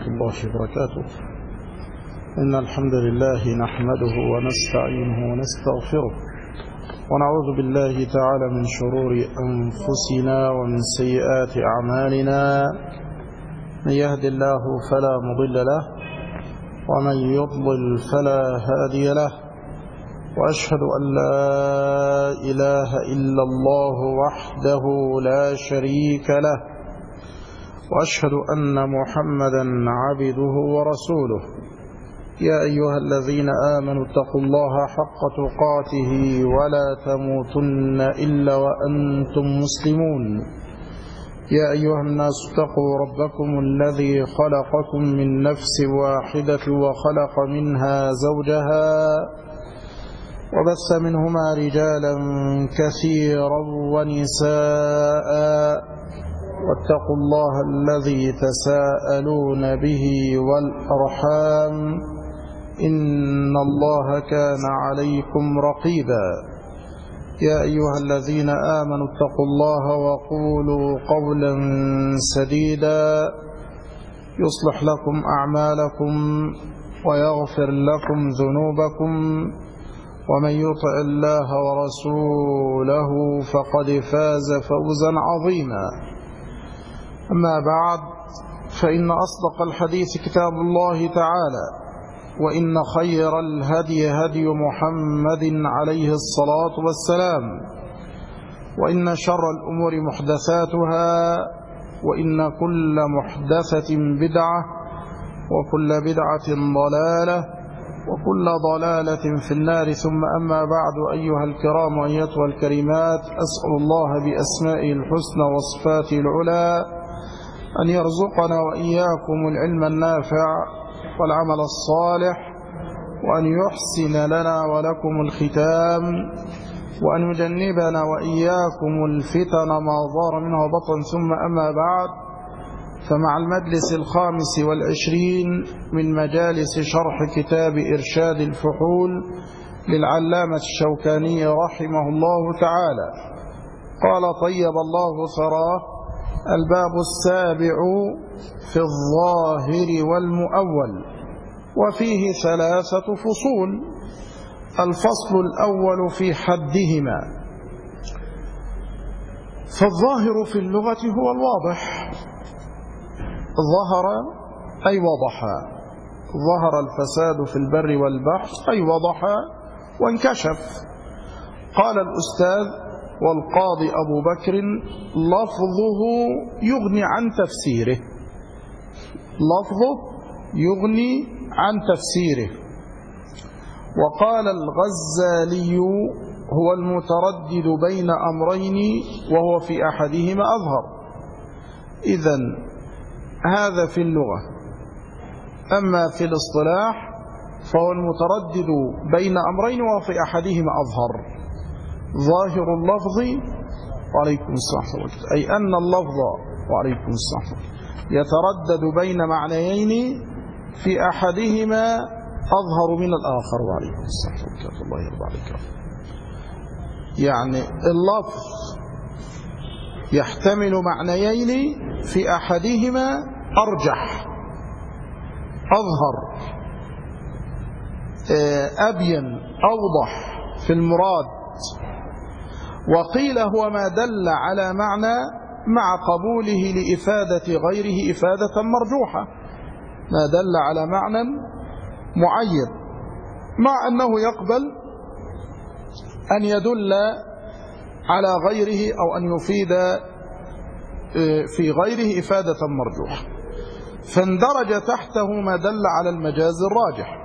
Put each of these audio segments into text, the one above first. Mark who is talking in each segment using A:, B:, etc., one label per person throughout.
A: الله وبركاته. إن الحمد لله نحمده ونستعينه ونستغفره ونعوذ بالله تعالى من شرور أنفسنا ومن سيئات أعمالنا. من يهد الله فلا مضل له ومن يضلل فلا هادي له، وأشهد أن لا إله إلا الله وحده لا شريك له، وأشهد أن محمدا عبده ورسوله. يا أيها الذين آمنوا اتقوا الله حق تقاته ولا تموتن إلا وأنتم مسلمون. يا أيها الناس اتقوا ربكم الذي خلقكم من نفس واحدة وخلق منها زوجها وبث منهما رجالا كثيرا ونساء، واتقوا الله الذي تساءلون به والأرحام إن الله كان عليكم رقيبا. يا أيها الذين آمنوا اتقوا الله وقولوا قولا سديدا يصلح لكم أعمالكم ويغفر لكم ذنوبكم، ومن يطع الله ورسوله فقد فاز فوزا عظيما. أما بعد، فإن أصدق الحديث كتاب الله تعالى، وإن خير الهدي هدي محمد عليه الصلاة والسلام، وإن شر الأمور محدثاتها، وإن كل محدثة بدعة، وكل بدعة ضلالة، وكل ضلالة في النار. ثم أما بعد، أيها الكرام وأيتها الكريمات، أسأل الله بأسمائه الحسنى وصفاته العلى أن يرزقنا وإياكم العلم النافع والعمل الصالح، وأن يحسن لنا ولكم الختام، وأن يجنبنا وإياكم الفتن ما ظهر منها وبطن. ثم أما بعد، فمع المجلس 25 من مجالس شرح كتاب إرشاد الفحول للعلامة الشوكاني رحمه الله تعالى. قال: طيب الله ثراه. الباب 7 في الظاهر والمؤول، وفيه 3 فصول. الفصل الأول في حدهما. فالظاهر في اللغة هو الواضح. ظهر أي وضح. ظهر الفساد في البر والبحر أي وضح وانكشف. قال الأستاذ والقاضي أبو بكر: لفظه يغني عن تفسيره. لفظه يغني عن تفسيره. وقال الغزالي: هو المتردد بين أمرين وهو في أحدهما أظهر. إذن هذا في اللغة. أما في الاصطلاح فهو المتردد بين أمرين وهو في أحدهما أظهر. ظاهر اللفظ وعليكم السلام، أي أن اللفظ وعليكم السلام يتردد بين معنيين في أحدهما أظهر من الآخر. وعليكم السلام، الله يرضى عليك. يعني اللفظ يحتمل معنيين في أحدهما أرجح، أظهر، أبين، أوضح في المراد. وقيل هو ما دل على معنى مع قبوله لإفادة غيره إفادة مرجوحة. ما دل على معنى معين مع أنه يقبل أن يدل على غيره أو أن يفيد في غيره إفادة مرجوحة، فاندرج تحته ما دل على المجاز الراجح.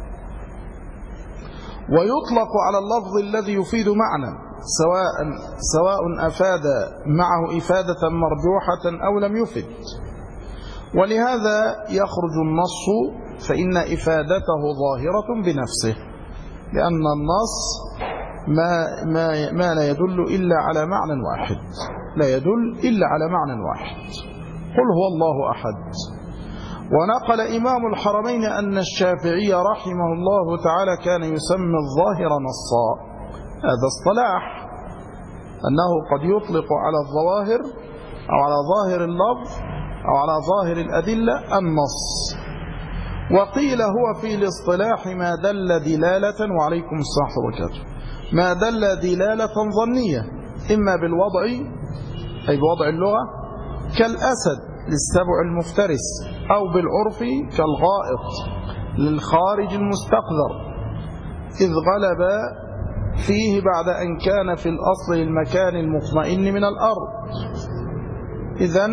A: ويطلق على اللفظ الذي يفيد معنى سواء أفاد معه إفادة مرجوحة أو لم يفد. ولهذا يخرج النص فإن إفادته ظاهرة بنفسه، لأن النص ما لا يدل إلا على معنى واحد، لا يدل إلا على معنى واحد. قل هو الله أحد. ونقل إمام الحرمين أن الشافعي رحمه الله تعالى كان يسمي الظاهر نصا. هذا اصطلاح، أنه قد يطلق على الظواهر أو على ظاهر اللفظ أو على ظاهر الأدلة النص. وقيل هو في الاصطلاح ما دل دلالة، وعليكم السلام وبركاته، ما دل دلالة ظنية إما بالوضع أي بوضع اللغة كالأسد للسبع المفترس، أو بالعرف كالغائط للخارج المستقذر، إذ غلب فيه بعد أن كان في الأصل المكان المطمئن من الأرض. إذن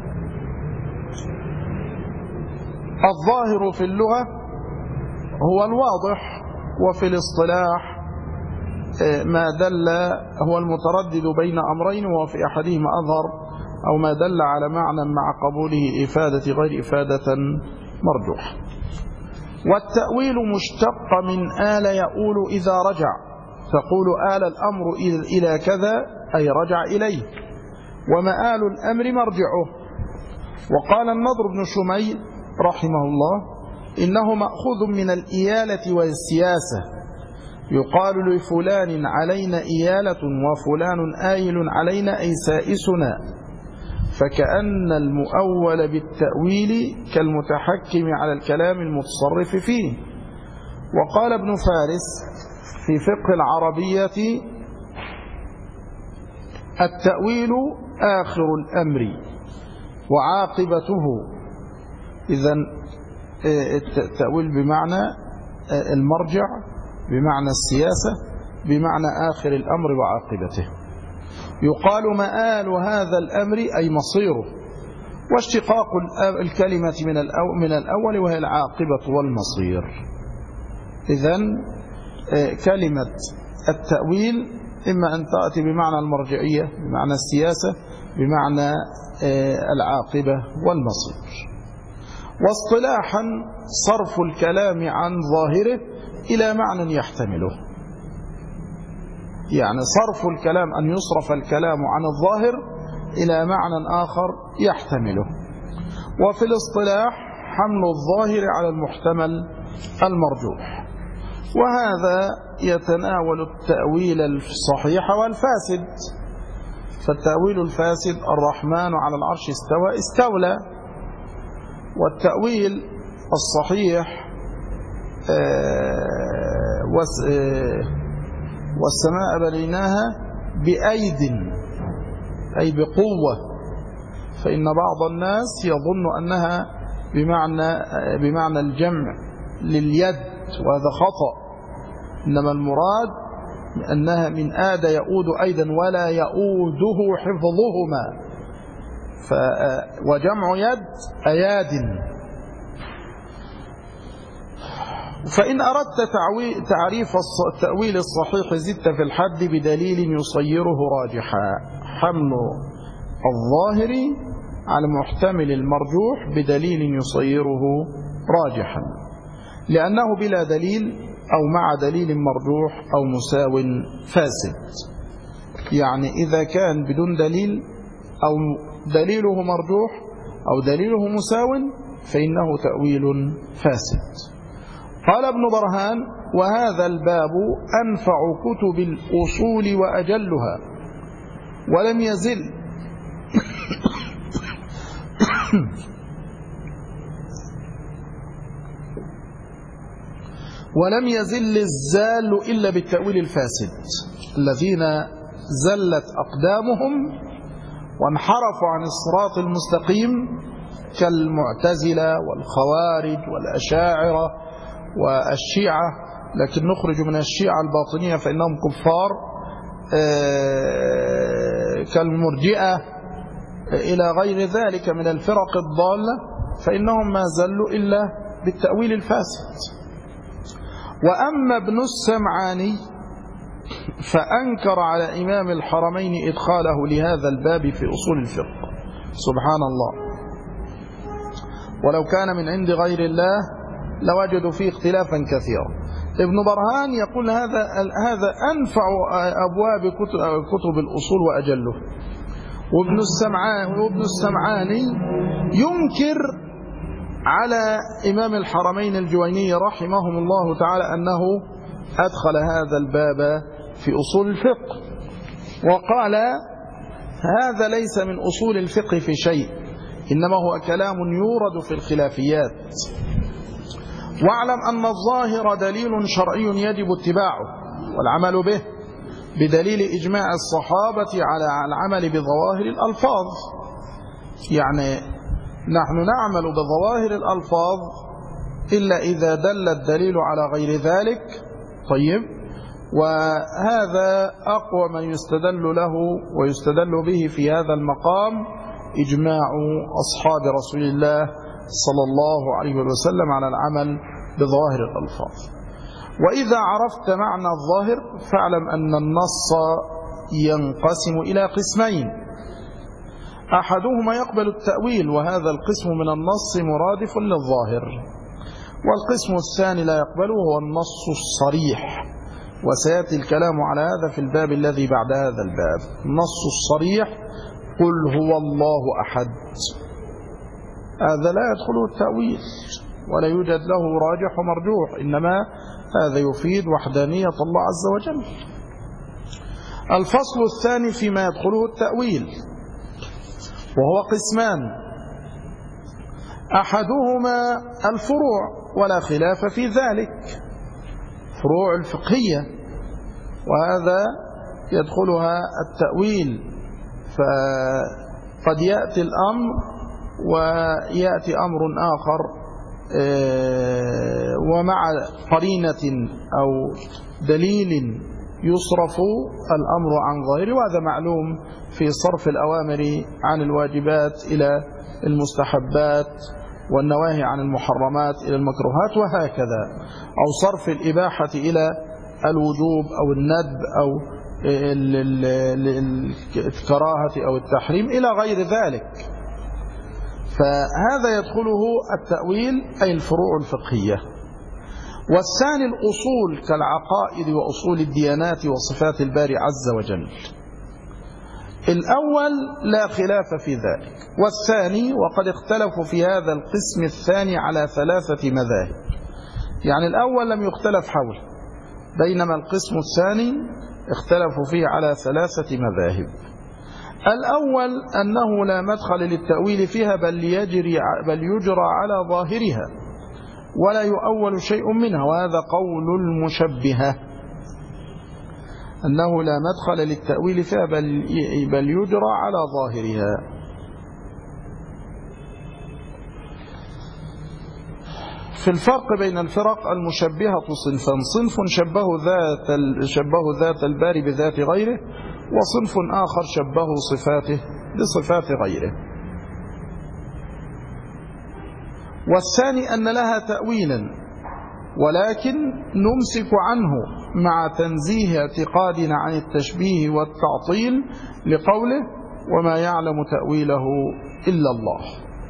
A: الظاهر في اللغة هو الواضح، وفي الاصطلاح ما دل هو المتردد بين أمرين، وفي أحدهما أظهر، أو ما دل على معنى مع قبوله إفادة غير إفادة مرجوح. والتأويل مشتق من آل يؤول إذا رجع، تقول آل الأمر إلى كذا أي رجع إليه، ومآل الأمر مرجعه. وقال النضر بن شميل رحمه الله إنه مأخوذ من الإيالة والسياسة، يقال لفلان علينا إيالة وفلان آيل علينا أي سائسنا، فكأن المؤول بالتأويل كالمتحكم على الكلام المتصرف فيه. وقال ابن فارس في فقه العربية التأويل آخر الأمر وعاقبته. إذن التأويل بمعنى المرجع، بمعنى السياسة، بمعنى آخر الأمر وعاقبته. يقال مآل هذا الأمر أي مصيره، واشتقاق الكلمة من الأول وهي العاقبة والمصير. إذن كلمة التأويل إما أن تأتي بمعنى المرجعية، بمعنى السياسة، بمعنى العاقبة والمصير. واصطلاحا صرف الكلام عن ظاهره إلى معنى يحتمله، يعني صرف الكلام أن يصرف الكلام عن الظاهر إلى معنى آخر يحتمله. وفي الاصطلاح حمل الظاهر على المحتمل المرجوح، وهذا يتناول التأويل الصحيح والفاسد. فالتأويل الفاسد الرحمن على العرش استوى استولى، والتأويل الصحيح والسماء بنيناها بأيد أي بقوة، فإن بعض الناس يظن أنها بمعنى الجمع لليد، وهذا خطأ. إنما المراد أنها من آد يؤود أيضا ولا يؤوده حفظهما، وجمع يد أياد. فإن أردت تعريف التأويل الصحيح زدت في الحد بدليل يصيره راجحا، حمل الظاهر على محتمل المرجوح بدليل يصيره راجحا، لأنه بلا دليل أو مع دليل مرجوح أو مساو فاسد. يعني إذا كان بدون دليل أو دليله مرجوح أو دليله مساو فإنه تأويل فاسد. قال ابن برهان: وهذا الباب أنفع كتب الأصول وأجلها، ولم يزل الزال إلا بالتأويل الفاسد، الذين زلت أقدامهم وانحرفوا عن الصراط المستقيم كالمعتزلة والخوارج والأشاعرة والشيعة، لكن نخرج من الشيعة الباطنية فإنهم كفار، كالمرجئة إلى غير ذلك من الفرق الضالة، فإنهم ما زلوا إلا بالتأويل الفاسد. وأما ابن السمعاني فأنكر على إمام الحرمين إدخاله لهذا الباب في أصول الفقه. سبحان الله، ولو كان من عند غير الله لوجدوا فيه اختلافا كثيرا. ابن برهان يقول هذا أنفع أبواب كتب الأصول وأجله. وابن السمعاني ينكر على إمام الحرمين الجويني رحمهم الله تعالى أنه أدخل هذا الباب في أصول الفقه، وقال: هذا ليس من أصول الفقه في شيء، إنما هو كلام يورد في الخلافيات. واعلم أن الظاهر دليل شرعي يجب اتباعه والعمل به بدليل إجماع الصحابة على العمل بظواهر الألفاظ. يعني نحن نعمل بظواهر الألفاظ إلا إذا دل الدليل على غير ذلك. طيب، وهذا أقوى ما يستدل له ويستدل به في هذا المقام إجماع أصحاب رسول الله صلى الله عليه وسلم على العمل بظواهر الألفاظ. وإذا عرفت معنى الظاهر فاعلم أن النص ينقسم إلى قسمين: أحدهما يقبل التأويل وهذا القسم من النص مرادف للظاهر، والقسم الثاني لا يقبله هو النص الصريح، وسيأتي الكلام على هذا في الباب الذي بعد هذا الباب. النص الصريح قل هو الله أحد، هذا لا يدخله التأويل ولا يوجد له راجح ومرجوح، إنما هذا يفيد وحدانية الله عز وجل. الفصل الثاني فيما يدخله التأويل وهو قسمان: أحدهما الفروع ولا خلاف في ذلك، فروع الفقهية، وهذا يدخلها التأويل، فقد يأتي الأمر ويأتي أمر آخر ومع قرينة أو دليل يصرف الأمر عن غيره، وهذا معلوم في صرف الأوامر عن الواجبات إلى المستحبات والنواهي عن المحرمات إلى المكروهات وهكذا، أو صرف الإباحة إلى الوجوب أو الندب أو الكراهة أو التحريم إلى غير ذلك. فهذا يدخله التأويل أي الفروع الفقهية. والثاني الأصول كالعقائد وأصول الديانات وصفات الباري عز وجل. الأول لا خلاف في ذلك، والثاني وقد اختلفوا في هذا القسم الثاني على 3 مذاهب. يعني الأول لم يختلف حوله، بينما القسم الثاني اختلفوا فيه على 3 مذاهب. الأول أنه لا مدخل للتأويل فيها بل يجرى على ظاهرها ولا يؤول شيء منها، وهذا قول المشبهة، أنه لا مدخل للتأويل فيها بل يجرى على ظاهرها. في الفرق بين الفرق المشبهة صنفان: صنف شبهوا ذات الباري بذات غيره، وصنف آخر شبهوا صفاته بصفات غيره. والثاني أن لها تأويلا ولكن نمسك عنه مع تنزيه اعتقادنا عن التشبيه والتعطيل لقوله وما يعلم تأويله إلا الله.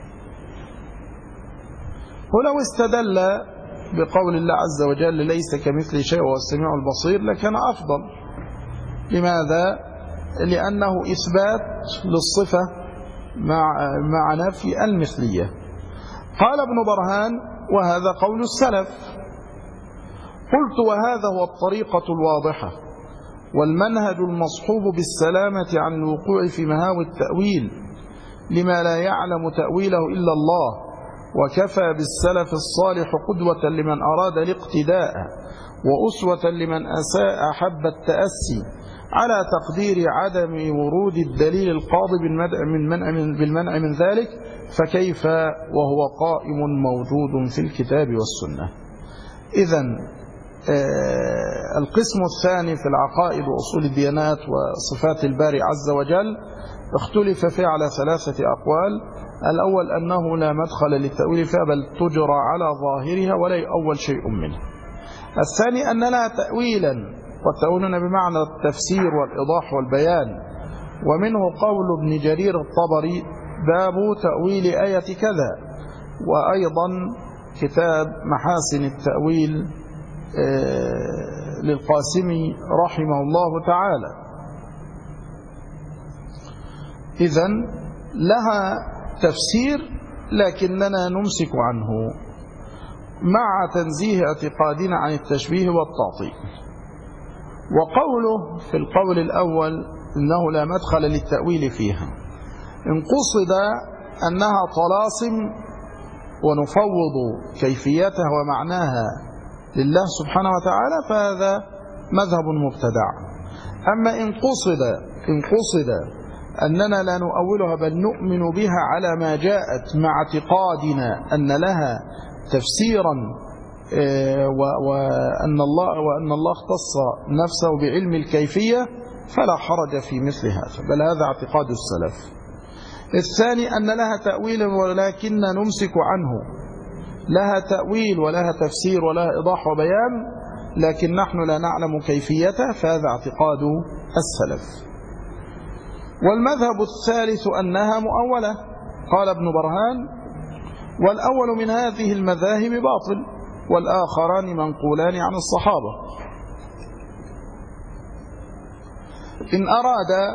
A: ولو استدل بقول الله عز وجل ليس كمثل شيء وهو السميع البصير لكان أفضل. لماذا؟ لأنه إثبات للصفة مع نفي المثلية. قال ابن برهان وهذا قول السلف. قلت وهذا هو الطريقة الواضحة والمنهج المصحوب بالسلامة عن الوقوع في مهاوي التأويل لما لا يعلم تأويله إلا الله، وكفى بالسلف الصالح قدوة لمن أراد الاقتداء وأسوة لمن أساء حب التأسي، على تقدير عدم ورود الدليل القاضي بالمنع من ذلك، فكيف وهو قائم موجود في الكتاب والسنة. إذن القسم الثاني في العقائد وأصول الديانات وصفات الباري عز وجل اختلف فيه على 3 أقوال. الأول أنه لا مدخل للتأويل فيها بل تجرى على ظاهرها ولا يؤول شيء منه. الثاني أن لها تأويلا، والتأويلنا بمعنى التفسير والإيضاح والبيان، ومنه قول ابن جرير الطبري باب تأويل آية كذا، وأيضا كتاب محاسن التأويل للقاسمي رحمه الله تعالى. إذن لها تفسير لكننا نمسك عنه مع تنزيه اعتقادنا عن التشبيه والتعطيل. وقوله في القول الأول إنه لا مدخل للتأويل فيها إن قصد أنها طلاسم ونفوض كيفيتها ومعناها لله سبحانه وتعالى فهذا مذهب مبتدع. أما إن قصد أننا لا نؤولها بل نؤمن بها على ما جاءت مع اعتقادنا أن لها تفسيرا وأن الله اختص نفسه بعلم الكيفية فلا حرج في مثل هذا، بل هذا اعتقاد السلف. الثاني أن لها تأويل ولكن نمسك عنه، لها تأويل ولها تفسير ولها إيضاح وبيان لكن نحن لا نعلم كيفيته، فهذا اعتقاد السلف. والمذهب الثالث أنها مؤولة. قال ابن برهان: والأول من هذه المذاهب باطل والآخران منقولان عن الصحابة. إن أراد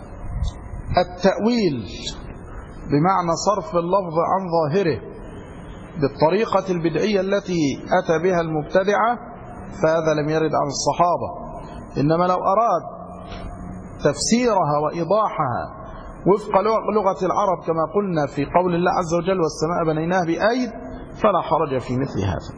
A: التأويل بمعنى صرف اللفظ عن ظاهره بالطريقة البدعية التي أتى بها المبتدعة فهذا لم يرد عن الصحابة. إنما لو أراد تفسيرها وإيضاحها وفق لغة العرب كما قلنا في قول الله عز وجل: والسماء بنيناها بأيد، فلا حرج في مثل هذا.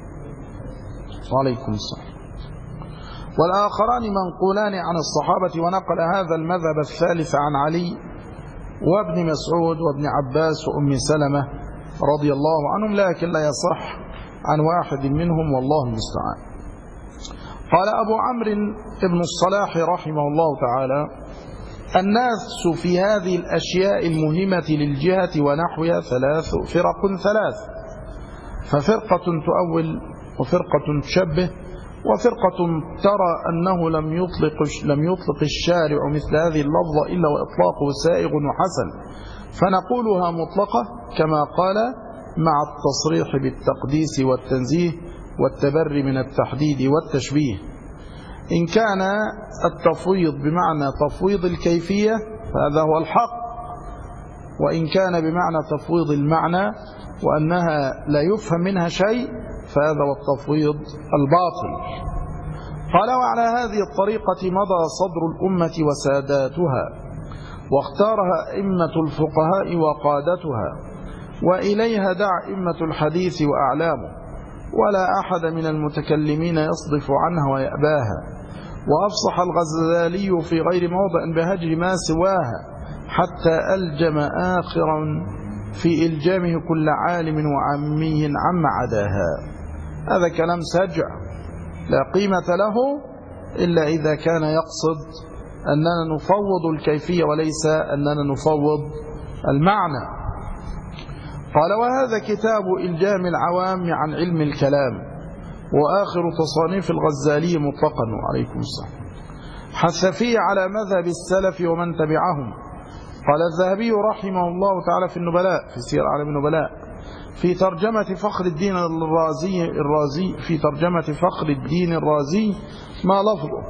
A: وعليكم السلام. والآخران منقولان عن الصحابة. ونقل هذا المذهب الثالث عن علي وابن مسعود وابن عباس وأم سلمة رضي الله عنهم، لكن لا يصح عن واحد منهم والله المستعان. قال أبو عمرو بن الصلاح رحمه الله تعالى: الناس في هذه الأشياء المهمة للجهة ونحوها فرق ثلاث، ففرقة تؤول وفرقة تشبه وفرقة ترى أنه لم يطلق الشارع مثل هذه اللفظة إلا وإطلاقه سائغ وحسن، فنقولها مطلقة كما قال مع التصريح بالتقديس والتنزيه والتبري من التحديد والتشبيه. إن كان التفويض بمعنى تفويض الكيفية فهذا هو الحق، وإن كان بمعنى تفويض المعنى وأنها لا يفهم منها شيء فهذا هو التفويض الباطل. قال: وعلى هذه الطريقة مضى صدر الأمة وساداتها، واختارها أئمة الفقهاء وقادتها، وإليها دعا أئمة الحديث وأعلامه، ولا أحد من المتكلمين يصدف عنها ويأباها. وأفصح الغزالي في غير موضع بهجر ما سواها، حتى ألجم آخرا في إلجامه كل عالم وعامي عما عداها. هذا كلام سجع لا قيمة له إلا إذا كان يقصد أننا نفوض الكيفية وليس أننا نفوض المعنى. قال: وهذا كتاب إلجام العوام عن علم الكلام، وآخر تصانيف الغزالي مطلقا. وعليكم السلام. حث فيه على مذهب السلف ومن تبعهم. قال الذهبي رحمه الله تعالى في النبلاء، في سير أعلام النبلاء، في ترجمة فخر الدين الرازي في ترجمة فخر الدين الرازي ما لفظه: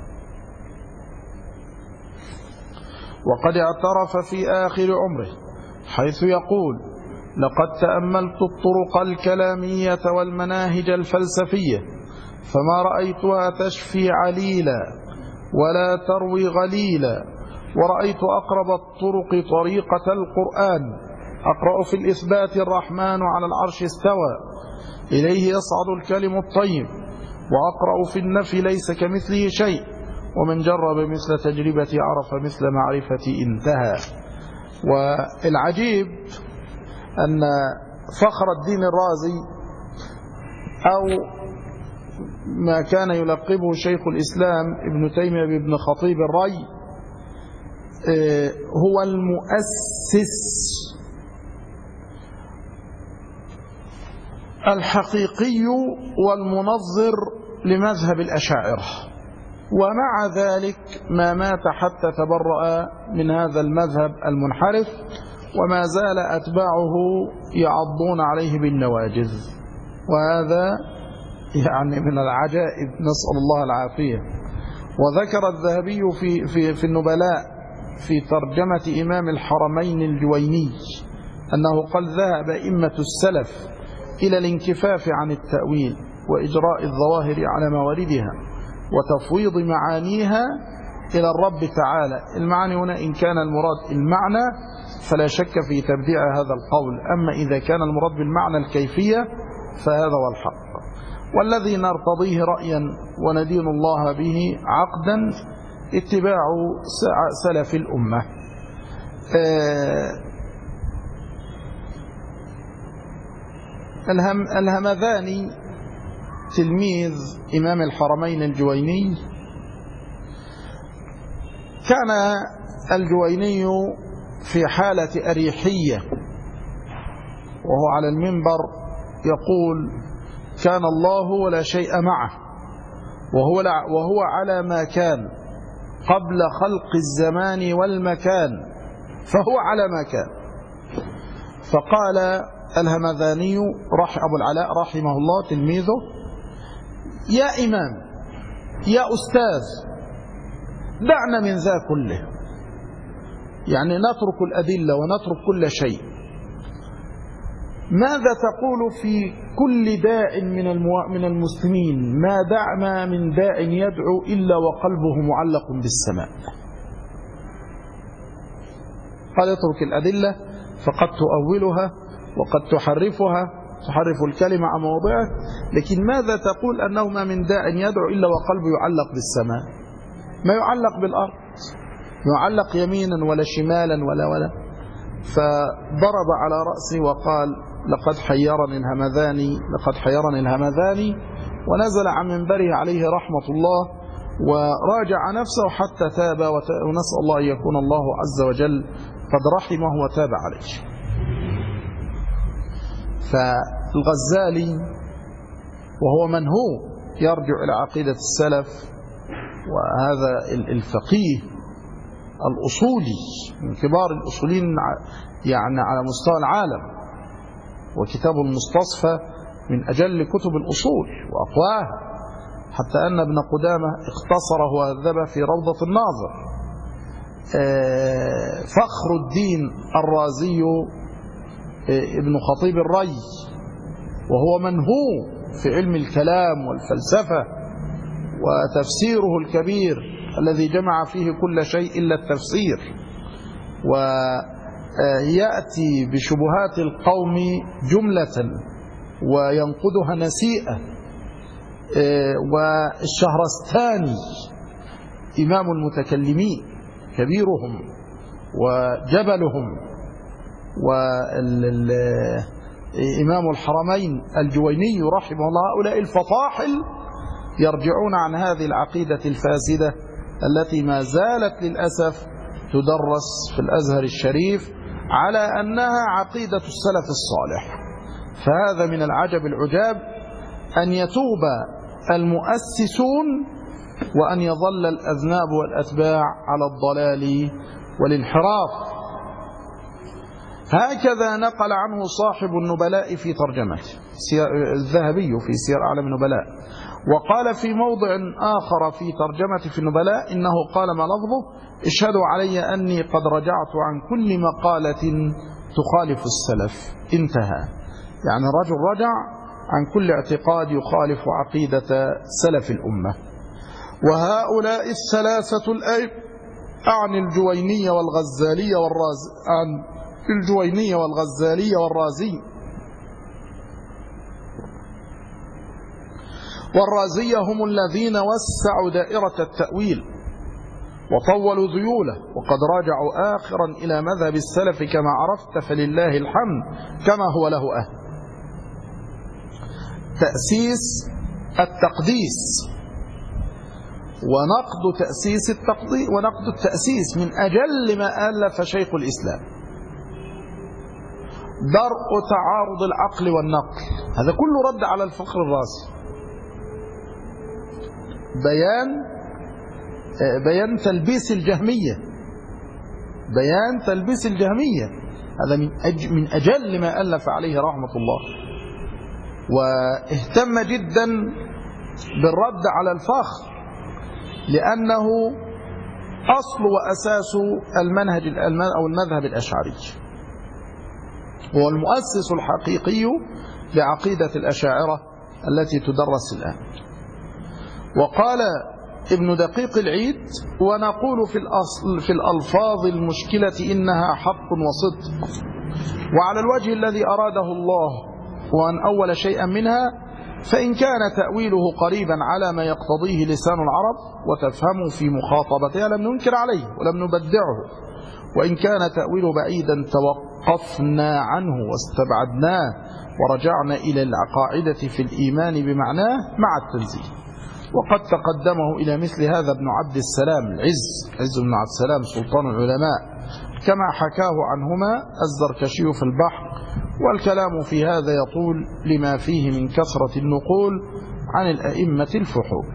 A: وقد اعترف في آخر عمره حيث يقول: لقد تأملت الطرق الكلامية والمناهج الفلسفية فما رأيتها تشفي عليلا ولا تروي غليلا، ورأيت أقرب الطرق طريقة القرآن. أقرأ في الإثبات: الرحمن على العرش استوى، إليه يصعد الكلم الطيب. وأقرأ في النفي: ليس كمثله شيء، ومن جرب مثل تجربة عرف مثل معرفة انتهى. والعجيب أن فخر الدين الرازي أو ما كان يلقبه شيخ الإسلام ابن تيمية بابن خطيب الري هو المؤسس الحقيقي والمنظر لمذهب الأشاعرة، ومع ذلك ما مات حتى تبرأ من هذا المذهب المنحرف، وما زال أتباعه يعضون عليه بالنواجذ. وهذا يعني من العجائب، نسأل الله العافية. وذكر الذهبي في النبلاء في ترجمة إمام الحرمين الجويني أنه قد ذهب أئمة السلف إلى الانكفاف عن التأويل وإجراء الظواهر على مواردها وتفويض معانيها إلى الرب تعالى. المعاني هنا إن كان المراد المعنى فلا شك في تبديع هذا القول. أما إذا كان المراد بالمعنى الكيفية فهذا هو الحق، والذي نرتضيه رأيا وندين الله به عقدا اتباع سلف الأمة. الهمذاني تلميذ إمام الحرمين الجويني، كان الجويني في حالة أريحية وهو على المنبر يقول: كان الله ولا شيء معه، وهو على ما كان قبل خلق الزمان والمكان، فهو على ما كان. فقال الهمذاني أبو العلاء رحمه الله تلميذه: يا إمام، يا أستاذ، دعنا من ذا كله، يعني نترك الأدلة ونترك كل شيء. ماذا تقول في كل داع من المسلمين؟ ما من داع يدعو إلا وقلبه معلق بالسماء. قال: اترك الأدلة فقد تؤولها وقد تحرف الكلمة عن موضعه، لكن ماذا تقول أنه ما من داع يدعو إلا وقلبه يعلق بالسماء؟ ما يعلق بالأرض، يعلق يمينا ولا شمالا ولا. فضرب على رأسه وقال: لقد حيرني الهمذاني، ونزل عن منبره عليه رحمة الله وراجع نفسه حتى تاب، ونسأل الله أن يكون الله عز وجل قد رحمه وتاب عليه. فالغزالي وهو من هو يرجع إلى عقيدة السلف، وهذا الفقيه الأصولي من كبار الأصولين يعني على مستوى العالم، وكتاب المستصفى من أجل كتب الأصول وأقواها، حتى أن ابن قدامة اختصره وهذبه في روضة الناظر. فخر الدين الرازي ابن خطيب الري، وهو من هو في علم الكلام والفلسفة، وتفسيره الكبير الذي جمع فيه كل شيء إلا التفسير، ويأتي بشبهات القوم جملة وينقضها نسيئة. والشهرستاني إمام المتكلمين كبيرهم وجبلهم، وإمام الحرمين الجويني رحمه الله، هؤلاء الفطاحل يرجعون عن هذه العقيدة الفاسدة التي ما زالت للأسف تدرس في الأزهر الشريف على أنها عقيدة السلف الصالح. فهذا من العجب العجاب أن يتوب المؤسسون وأن يظل الأذناب والأتباع على الضلال والانحراف. هكذا نقل عنه صاحب النبلاء في ترجمته، الذهبي في سير أعلام النبلاء. وقال في موضع آخر في ترجمته في النبلاء إنه قال ما لفظه: اشهدوا علي أني قد رجعت عن كل مقالة تخالف السلف. انتهى. يعني الرجل رجع عن كل اعتقاد يخالف عقيدة سلف الأمة. وهؤلاء الثلاثة الأئمة عن الجويني والغزالي والرازي هم الذين وسعوا دائرة التأويل وطولوا ذيوله، وقد راجعوا آخرا إلى مذهب السلف كما عرفت، فلله الحمد كما هو له أهل. تأسيس التقديس ونقد التأسيس من أجل ما ألف شيخ الإسلام. درء تعارض العقل والنقل، هذا كله رد على الفخر الرازي. بيان تلبيس الجهمية، هذا من أجل ما ألف عليه رحمة الله. واهتم جدا بالرد على الفخر، لأنه أصل وأساس المذهب الأشعري، هو المؤسس الحقيقي لعقيدة الأشاعرة التي تدرس الآن. وقال ابن دقيق العيد: ونقول في الألفاظ المشكلة إنها حق وصدق، وعلى الوجه الذي أراده الله، وأن أول شيئا منها، فإن كان تأويله قريبا على ما يقتضيه لسان العرب وتفهمه في مخاطبتها لم ننكر عليه ولم نبدعه، وإن كان تأويله بعيدا توقفنا عنه واستبعدناه ورجعنا إلى القاعدة في الإيمان بمعناه مع التنزيه. وقد تقدمه إلى مثل هذا ابن عبد السلام عز بن عبد السلام سلطان العلماء، كما حكاه عنهما الزركشي في البحر، والكلام في هذا يطول لما فيه من كثرة النقول عن الأئمة الفحول.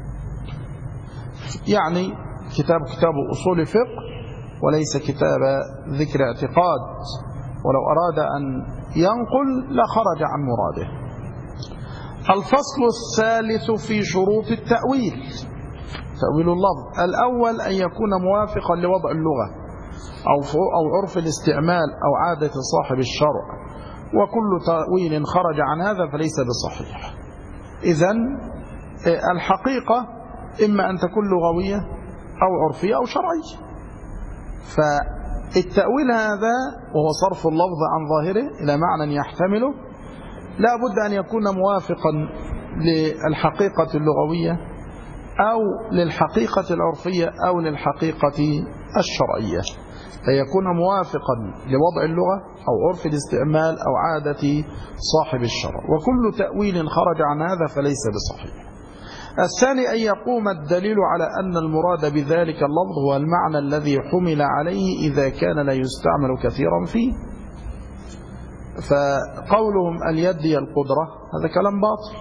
A: يعني كتاب أصول فقه وليس كتاب ذكر اعتقاد، ولو أراد أن ينقل لخرج عن مراده. الفصل الثالث في شروط التأويل، تأويل اللفظ: الأول أن يكون موافقا لوضع اللغة أو عرف الاستعمال أو عادة صاحب الشرع، وكل تأويل خرج عن هذا فليس بصحيح. إذن الحقيقة إما أن تكون لغوية أو عرفية أو شرعية. فالتأويل هذا وهو صرف اللفظ عن ظاهره إلى معنى يحتمله لا بد أن يكون موافقا للحقيقة اللغوية أو للحقيقة العرفية أو للحقيقة الشرعية، فيكون موافقا لوضع اللغة أو عرف الاستعمال أو عادة صاحب الشرع، وكل تأويل خرج عن هذا فليس بصحيح. الثاني أن يقوم الدليل على أن المراد بذلك اللفظ هو المعنى الذي حمل عليه إذا كان لا يستعمل كثيرا فيه. فقولهم اليد هي القدرة هذا كلام باطل.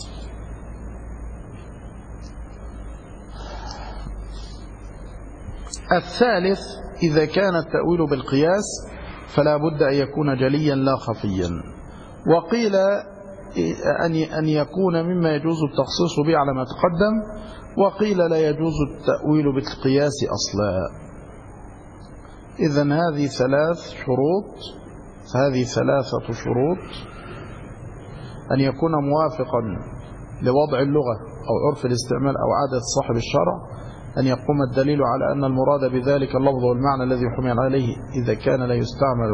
A: الثالث إذا كان التأويل بالقياس فلا بد أن يكون جليا لا خفيا، وقيل أن يكون مما يجوز التخصيص به على ما تقدم، وقيل لا يجوز التأويل بالقياس أصلا. إذن هذه ثلاثة شروط: أن يكون موافقا لوضع اللغة أو عرف الاستعمال أو عادة صاحب الشرع، أن يقوم الدليل على أن المراد بذلك اللفظ والمعنى الذي حمل عليه إذا كان لا يستعمل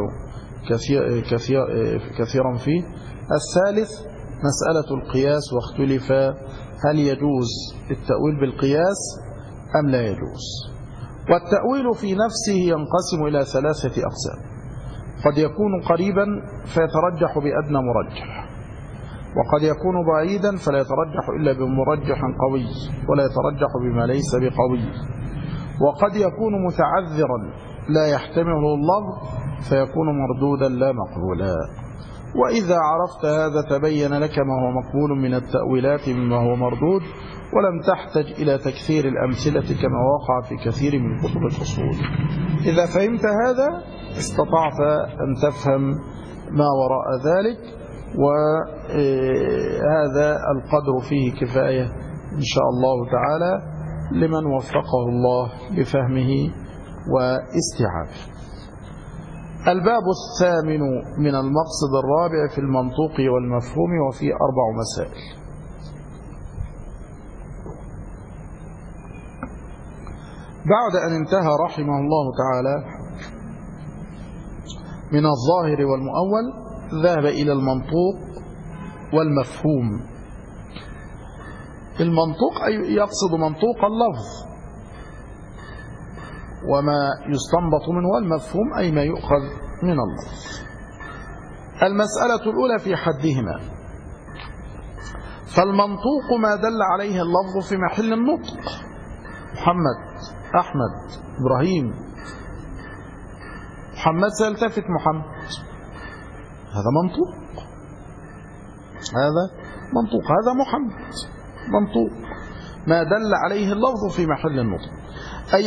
A: كثيرا فيه. الثالث مسألة القياس، واختلف هل يجوز التأويل بالقياس أم لا يجوز. والتأويل في نفسه ينقسم إلى ثلاثة أقسام: قد يكون قريبا فيترجح بأدنى مرجح، وقد يكون بعيدا فلا يترجح إلا بمرجح قوي ولا يترجح بما ليس بقوي، وقد يكون متعذرا لا يحتمله اللفظ فيكون مردودا لا مقبولا. وإذا عرفت هذا تبين لك ما هو مقبول من التأويلات مما هو مردود، ولم تحتج إلى تكثير الأمثلة كما وقع في كثير من كتب الأصول. إذا فهمت هذا استطعت أن تفهم ما وراء ذلك، وهذا القدر فيه كفاية إن شاء الله تعالى لمن وفقه الله لفهمه واستيعابه. الباب الثامن من المقصد الرابع في المنطوق والمفهوم، وفيه 4 مسائل. بعد أن انتهى رحمه الله تعالى من الظاهر والمؤول ذهب إلى المنطوق والمفهوم. المنطوق يقصد منطوق اللفظ وما يستنبط منه، والمفهوم أي ما يؤخذ من اللفظ. المسألة الأولى في حدهما. فالمنطوق ما دل عليه اللفظ في محل النطق: محمد، أحمد، إبراهيم. محمد سيلتفت محمد، هذا منطوق، هذا محمد منطوق ما دل عليه اللفظ في محل النطق، أن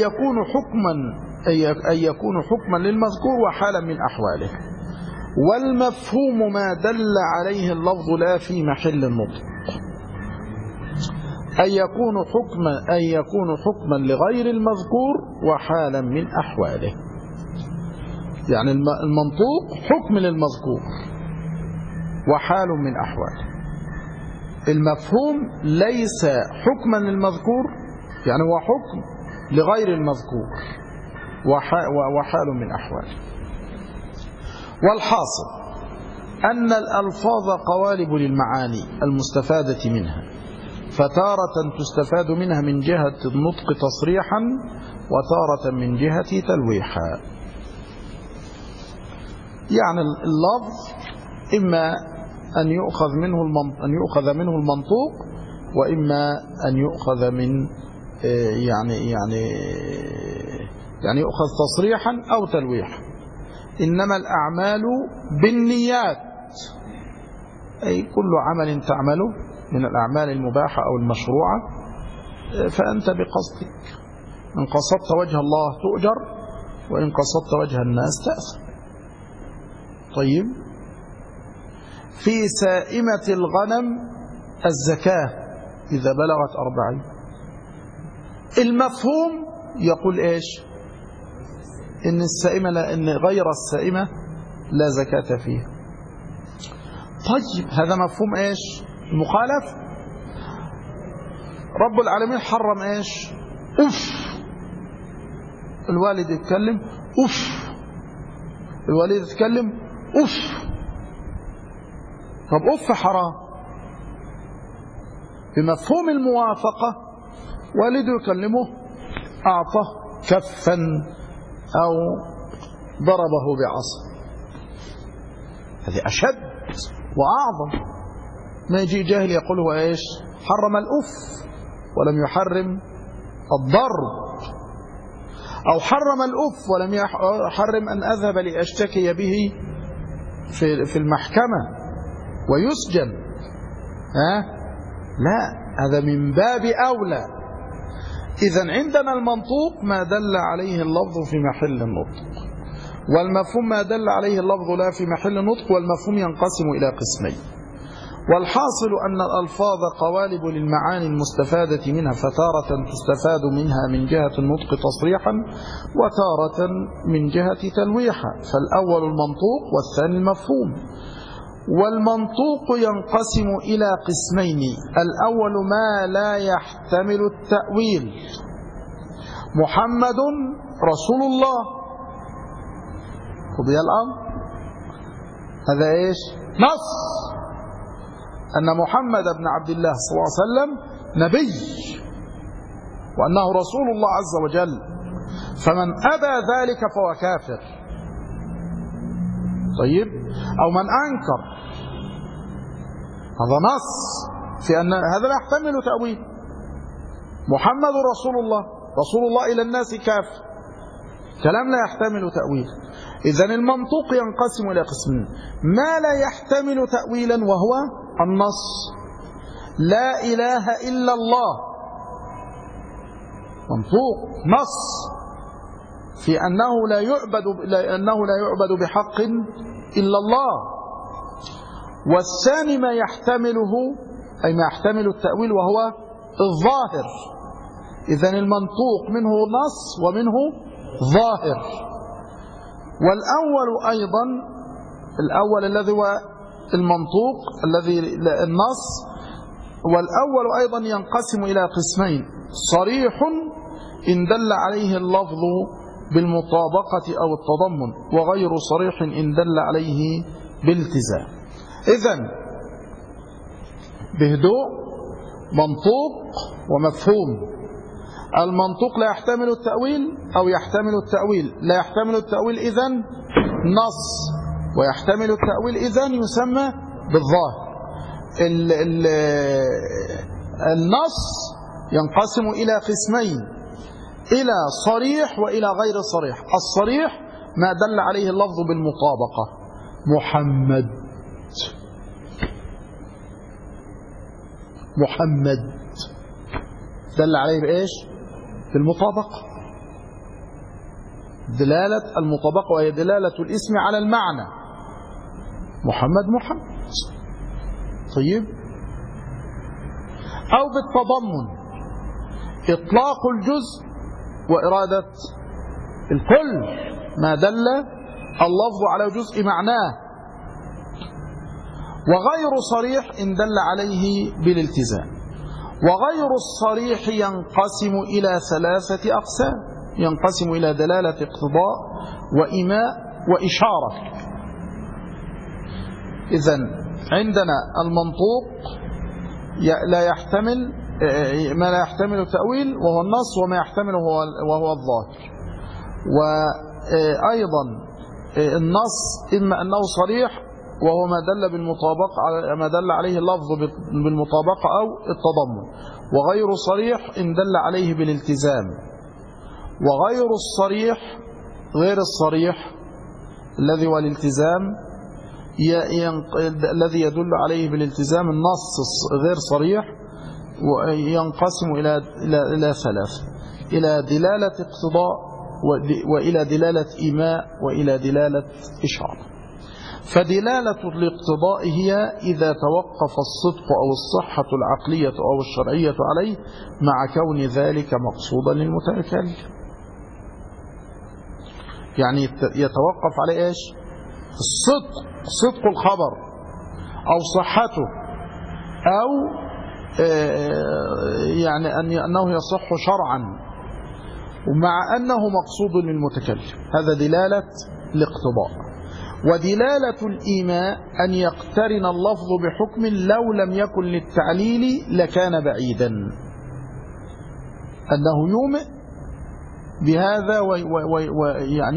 A: يكون حكما للمذكور وحالا من أحواله. والمفهوم ما دل عليه اللفظ لا في محل النطق، أن يكون حكما لغير المذكور وحالا من أحواله. يعني المنطوق حكم للمذكور وحال من أحواله. المفهوم ليس حكما للمذكور يعني هو حكم لغير المذكور وحال من أحواله. والحاصل أن الألفاظ قوالب للمعاني المستفادة منها، فتارة تستفاد منها من جهة النطق تصريحا، وتارة من جهة تلويحا. يعني اللفظ إما أن يؤخذ منه المنطوق، وإما أن يؤخذ من يعني يؤخذ تصريحا أو تلويحا. إنما الأعمال بالنيات، أي كل عمل تعمله من الأعمال المباحة أو المشروعة فأنت بقصدك، إن قصدت وجه الله تؤجر، وإن قصدت وجه الناس تأثم. طيب، في سائمة الغنم الزكاة إذا بلغت 40، المفهوم يقول إيش؟ إن السائمة إن غير السائمة لا زكاة فيها. طيب، هذا مفهوم إيش؟ المخالف. رب العالمين حرم إيش؟ الوالد يتكلم الوالد يتكلم طب حرام. بمفهوم الموافقة والده يكلمه أعطاه كفا أو ضربه بعصا، هذه أشد وأعظم. ما يجي جاهل يقول هو إيش؟ حرم الأف ولم يحرم الضرب، أو حرم الأف ولم يحرم أن أذهب لأشتكي به في المحكمة ويسجن. لا، هذا من باب أولى. إذن عندنا المنطوق ما دل عليه اللفظ في محل النطق، والمفهوم ما دل عليه اللفظ لا في محل النطق، والمفهوم ينقسم إلى قسمين. والحاصل أن الألفاظ قوالب للمعاني المستفادة منها، فتارة تستفاد منها من جهة النطق تصريحا، وتارة من جهة تلويحا. فالأول المنطوق والثاني المفهوم. والمنطوق ينقسم إلى قسمين: الأول ما لا يحتمل التأويل، محمد رسول الله، قضي الأمر، هذا إيش؟ نص أن محمد بن عبد الله صلى الله عليه وسلم نبي، وأنه رسول الله عز وجل، فمن أبى ذلك فهو كافر. طيب، أو من أنكر، هذا نص في أن هذا لا يحتمل تأويل. محمد رسول الله، رسول الله إلى الناس كافر، كلام لا يحتمل تأويل. إذن المنطوق ينقسم إلى قسمين: ما لا يحتمل تأويلا وهو النص، لا إله إلا الله، منطوق نص في أنه لا يعبد بحق إلا الله. والثاني ما يحتمله، أي ما يحتمل التأويل، وهو الظاهر. إذن المنطوق منه نص ومنه ظاهر. والأول أيضا، الأول الذي هو المنطوق الذي النص، والأول أيضا ينقسم إلى قسمين: صريح إن دل عليه اللفظ بالمطابقة أو التضمن، وغير صريح إن دل عليه بالالتزام. إذن بهدوء: منطوق ومفهوم. المنطوق لا يحتمل التأويل أو يحتمل التأويل. لا يحتمل التأويل إذن نص، ويحتمل التأويل إذن يسمى بالظاهر. النص ينقسم إلى قسمين: إلى صريح وإلى غير صريح. الصريح ما دل عليه اللفظ بالمطابقة، محمد دل عليه بإيش؟ بالمطابقة، دلالة المطابقة، وهي دلالة الاسم على المعنى، محمد. طيب، أو بالتضمن، إطلاق الجزء وإرادة الكل، ما دل اللفظ على جزء معناه. وغير صريح إن دل عليه بالالتزام. وغير الصريح ينقسم إلى 3 أقسام، ينقسم إلى دلالة اقتضاء وإيماء وإشارة. إذن عندنا المنطوق لا يحتمل ما لا يحتمل تأويل وهو النص، وما يحتمله وهو الظاهر. وأيضا النص إما أنه صريح وهو ما دل بالمطابقة، ما دل عليه اللفظ بالمطابقة أو التضمن، وغير صريح إن دل عليه بالالتزام. وغير الصريح غير الصريح الذي هو الالتزام الذي يدل عليه بالالتزام النص غير صريح، وينقسم إلى 3: إلى دلالة اقتضاء، وإلى دلالة إيماء، وإلى دلالة إشارة. فدلالة الاقتضاء هي إذا توقف الصدق أو الصحة العقلية أو الشرعية عليه مع كون ذلك مقصودا للمتكلم. يعني يتوقف عليه إيش؟ صدق الخبر أو صحته، أو يعني أنه يصح شرعا ومع أنه مقصود للمتكلم. هذا دلالة الاقتضاء. ودلالة الإيماء أن يقترن اللفظ بحكم لو لم يكن للتعليل لكان بعيدا، أنه يومئ بهذا ويعني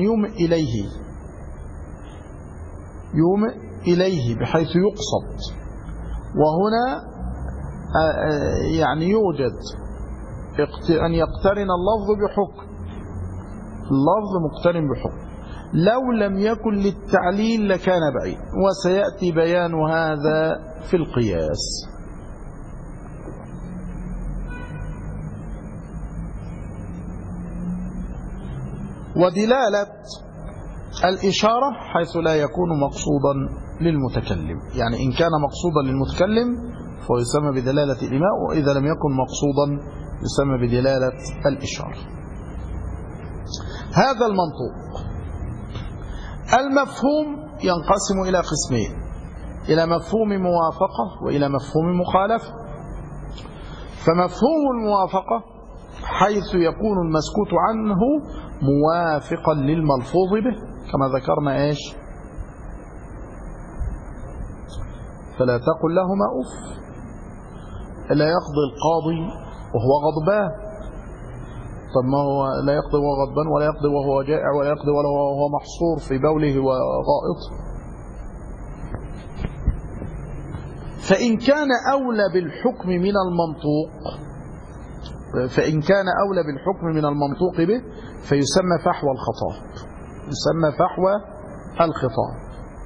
A: يومئ إليه بحيث يقصد. وهنا يعني يوجد أن يقترن اللفظ بحكم، اللفظ مقترن بحكم لو لم يكن للتعليل لكان بعيد، وسيأتي بيان هذا في القياس. ودلالة الإشارة حيث لا يكون مقصودا للمتكلم، يعني إن كان مقصودا للمتكلم فهو يسمى بدلالة الإيماء، وإذا لم يكن مقصودا يسمى بدلالة الإشارة. هذا المنطوق. المفهوم ينقسم إلى قسمين: إلى مفهوم موافقة وإلى مفهوم مخالفة. فمفهوم الموافقة حيث يكون المسكوت عنه موافقا للملفوظ به، كما ذكرنا إيش؟ فلا تقل لهما أف. لا يقضي القاضي وهو غضبان، طب ما هو لا يقضي وهو غضبان، ولا يقضي وهو جائع، ولا يقضي وهو محصور في بوله وغائط. فإن كان أولى بالحكم من المنطوق به فيسمى فحوى الخطاب، يسمى فحوى الخطاب.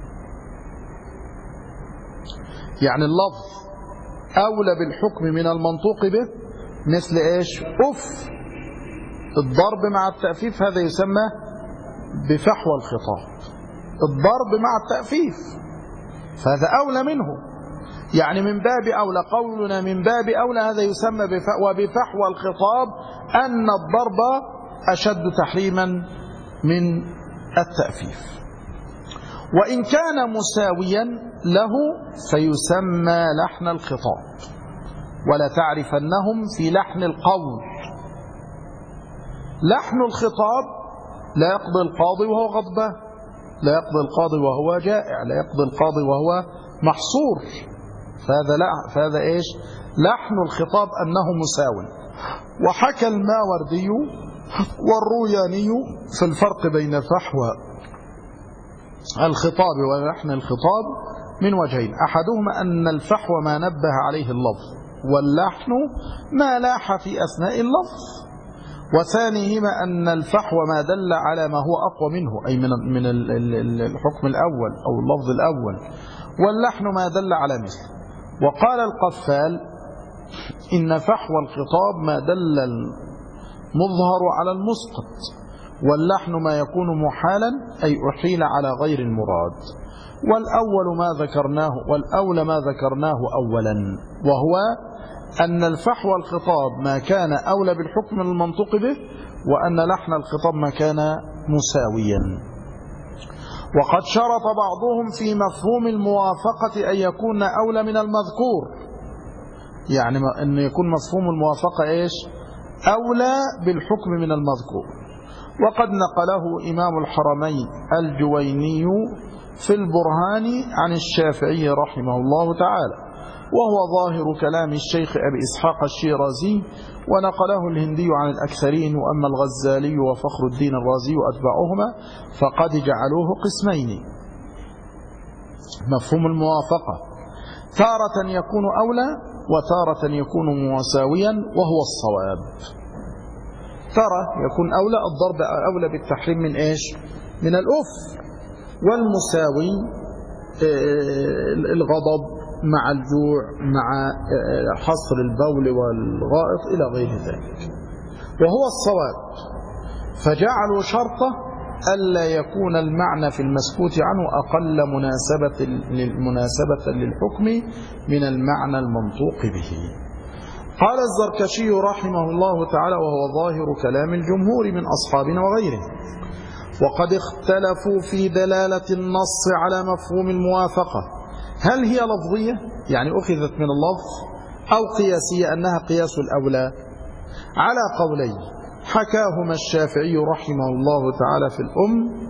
A: يعني اللفظ أولى بالحكم من المنطوق به، مثل إيش؟ أف، الضرب مع التأفيف، هذا يسمى بفحوى الخطاب، الضرب مع التأفيف، فهذا أولى منه. يعني من باب أولى، قولنا من باب أولى هذا يسمى وبفحوى الخطاب أن الضرب أشد تحريما من التأفيف. وإن كان مساويا له فيسمى لحن الخطاب، ولا تعرفنهم في لحن القول. لحن الخطاب لا يقضي القاضي وهو غضبان، لا يقضي القاضي وهو جائع، لا يقضي القاضي وهو محصور، فهذا إيش؟ لحن الخطاب أنه مساو. وحكى الماوردي والروياني في الفرق بين فحوى الخطاب ولحن الخطاب من وجهين: أحدهما أن الفحوى ما نبه عليه اللفظ، واللحن ما لاح في أثناء اللفظ. وثانيهما أن الفحوى ما دل على ما هو أقوى منه، أي من الحكم الأول أو اللفظ الأول، واللحن ما دل على مثله. وقال القفال: إن فحوى الخطاب ما دل المظهر على المسقط، واللحن ما يكون محالا أي أحيل على غير المراد. والأول ما ذكرناه أولا، وهو أن الفحوى الخطاب ما كان أولى بالحكم المنطوق به، وأن لحن الخطاب ما كان مساويا. وقد شرط بعضهم في مفهوم الموافقة أن يكون أولى من المذكور، يعني أن يكون مفهوم الموافقة إيش؟ أولى بالحكم من المذكور. وقد نقله إمام الحرمين الجويني في البرهان عن الشافعي رحمه الله تعالى، وهو ظاهر كلام الشيخ أبي إسحاق الشيرازي، ونقله الهندي عن الأكثرين. وأما الغزالي وفخر الدين الرازي وأتباعهما فقد جعلوه قسمين. مفهوم الموافقة تارة يكون أولى وتارة يكون مساويا، وهو الصواب. ترى يكون أولى، الضرب أولى بالتحريم من إيش؟ من الأف. والمساوي الغضب مع الجوع مع حصر البول والغائط إلى غير ذلك، وهو الصواب. فجعلوا شرطه ألا يكون المعنى في المسكوت عنه أقل مناسبة للحكم من المعنى المنطوق به. قال الزركشي رحمه الله تعالى، وهو ظاهر كلام الجمهور من أصحابنا وغيرهم: وقد اختلفوا في دلالة النص على مفهوم الموافقة، هل هي لفظية يعني أخذت من اللفظ، أو قياسية أنها قياس الأولى؟ على قولين حكاهما الشافعي رحمه الله تعالى في الأم،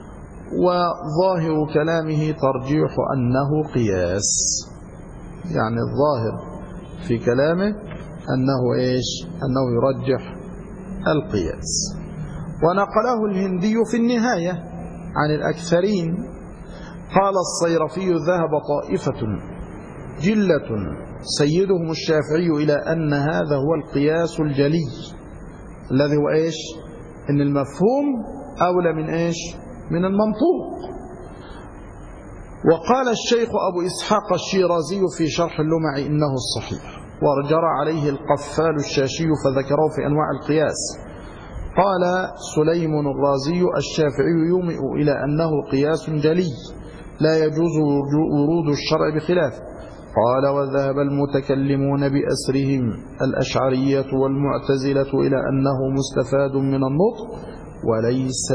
A: وظاهر كلامه ترجيح أنه قياس. يعني الظاهر في كلامه أنه إيش؟ أنه يرجح القياس. ونقله الهندي في النهاية عن الأكثرين. قال الصيرفي: ذهب طائفة جلة سيدهم الشافعي إلى أن هذا هو القياس الجلي، الذي هو إيش؟ إن المفهوم أولى من إيش؟ من المنطوق. وقال الشيخ أبو إسحاق الشيرازي في شرح اللمع إنه الصحيح، وجرى عليه القفال الشاشي فذكره في أنواع القياس. قال سليم الرازي: الشافعي يومئ إلى أنه قياس جلي لا يجوز ورود الشرع بخلافه. قال: وذهب المتكلمون بأسرهم الأشعرية والمعتزلة إلى أنه مستفاد من النطق وليس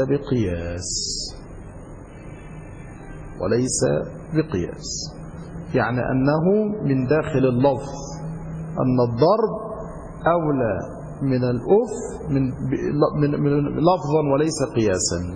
A: بقياس، يعني أنه من داخل اللفظ، أن الضرب أولى من الأف من لفظا وليس قياسا.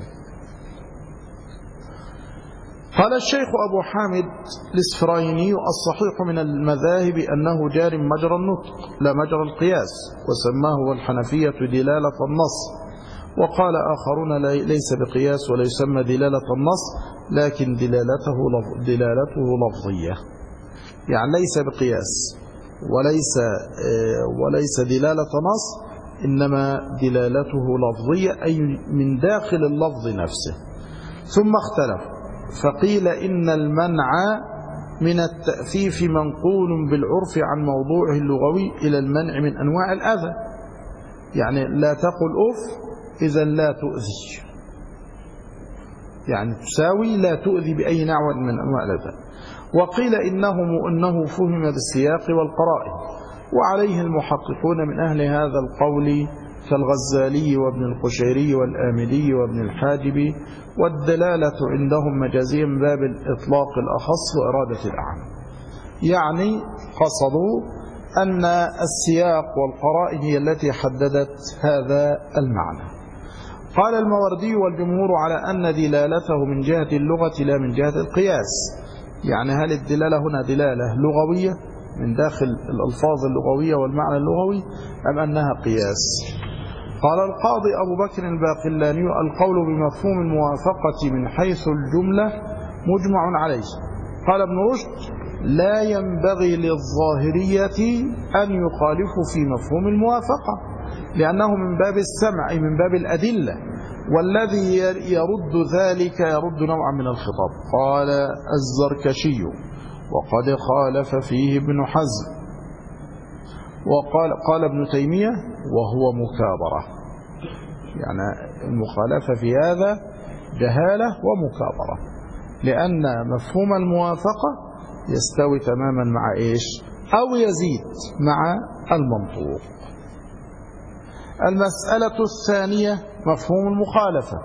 A: قال الشيخ أبو حامد الإسفرايني: الصحيح من المذاهب أنه جار مجرى النطق لا مجرى القياس، وسماه الحنفية دلالة النص. وقال آخرون: ليس بقياس ولا يسمى دلالة النص، لكن دلالته لفظية، يعني ليس بقياس وليس دلالة نص، إنما دلالته لفظية، أي من داخل اللفظ نفسه. ثم اختلف فقيل إن المنع من التأفيف منقول بالعرف عن موضوعه اللغوي إلى المنع من أنواع الأذى، يعني لا تقل أف إذا لا تؤذي، يعني تساوي لا تؤذي بأي نوع من أنواع الأذى. وقيل إنه فهم بالسياق والقرائن، وعليه المحققون من أهل هذا القول كالغزالي وابن القشيري والآمدي وابن الحاجب، والدلالة عندهم مجازيا من باب الإطلاق الأخص وإرادة الأعم، يعني قصدوا أن السياق والقرائن هي التي حددت هذا المعنى. قال الموردي: والجمهور على أن دلالته من جهة اللغة لا من جهة القياس، يعني هل الدلالة هنا دلالة لغوية من داخل الألفاظ اللغوية والمعنى اللغوي، أم أنها قياس؟ قال القاضي أبو بكر الباقلاني: القول بمفهوم الموافقة من حيث الجملة مجمع عليه. قال ابن رشد: لا ينبغي للظاهرية أن يخالفوا في مفهوم الموافقة، لأنه من باب السمع أي من باب الأدلة، والذي يرد ذلك يرد نوعا من الخطاب. قال الزركشي: وقد خالف فيه ابن حزم. وقال ابن تيمية: وهو مكابرة، يعني المخالفة في هذا جهالة ومكابرة، لأن مفهوم الموافقة يستوي تماما مع إيش؟ أو يزيد مع المنطوق. المسألة الثانية مفهوم المخالفة.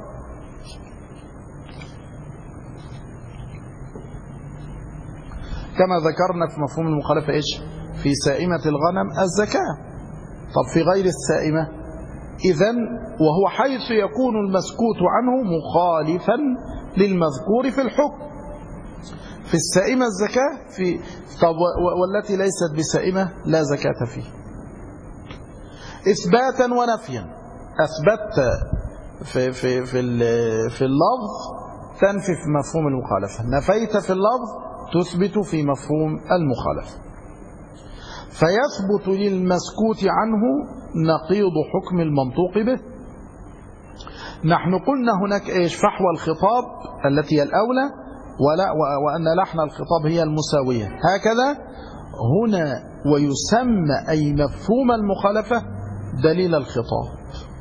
A: كما ذكرنا في مفهوم المخالفة إيش؟ في سائمة الغنم الزكاة. طب في غير السائمة إذن وهو حيث يكون المسكوت عنه مخالفا للمذكور في الحكم. في السائمة الزكاة طب والتي ليست بسائمة لا زكاة فيه. إثباتا ونفيا، أثبت في اللفظ تنفي في مفهوم المخالفة، نفيت في اللفظ تثبت في مفهوم المخالفة. فيثبت للمسكوت عنه نقيض حكم المنطوق به. نحن قلنا هناك ايش؟ فحوى الخطاب التي هي الأولى، وأن لحن الخطاب هي المساوية، هكذا هنا. ويسمى أي مفهوم المخالفة دليل الخطاب.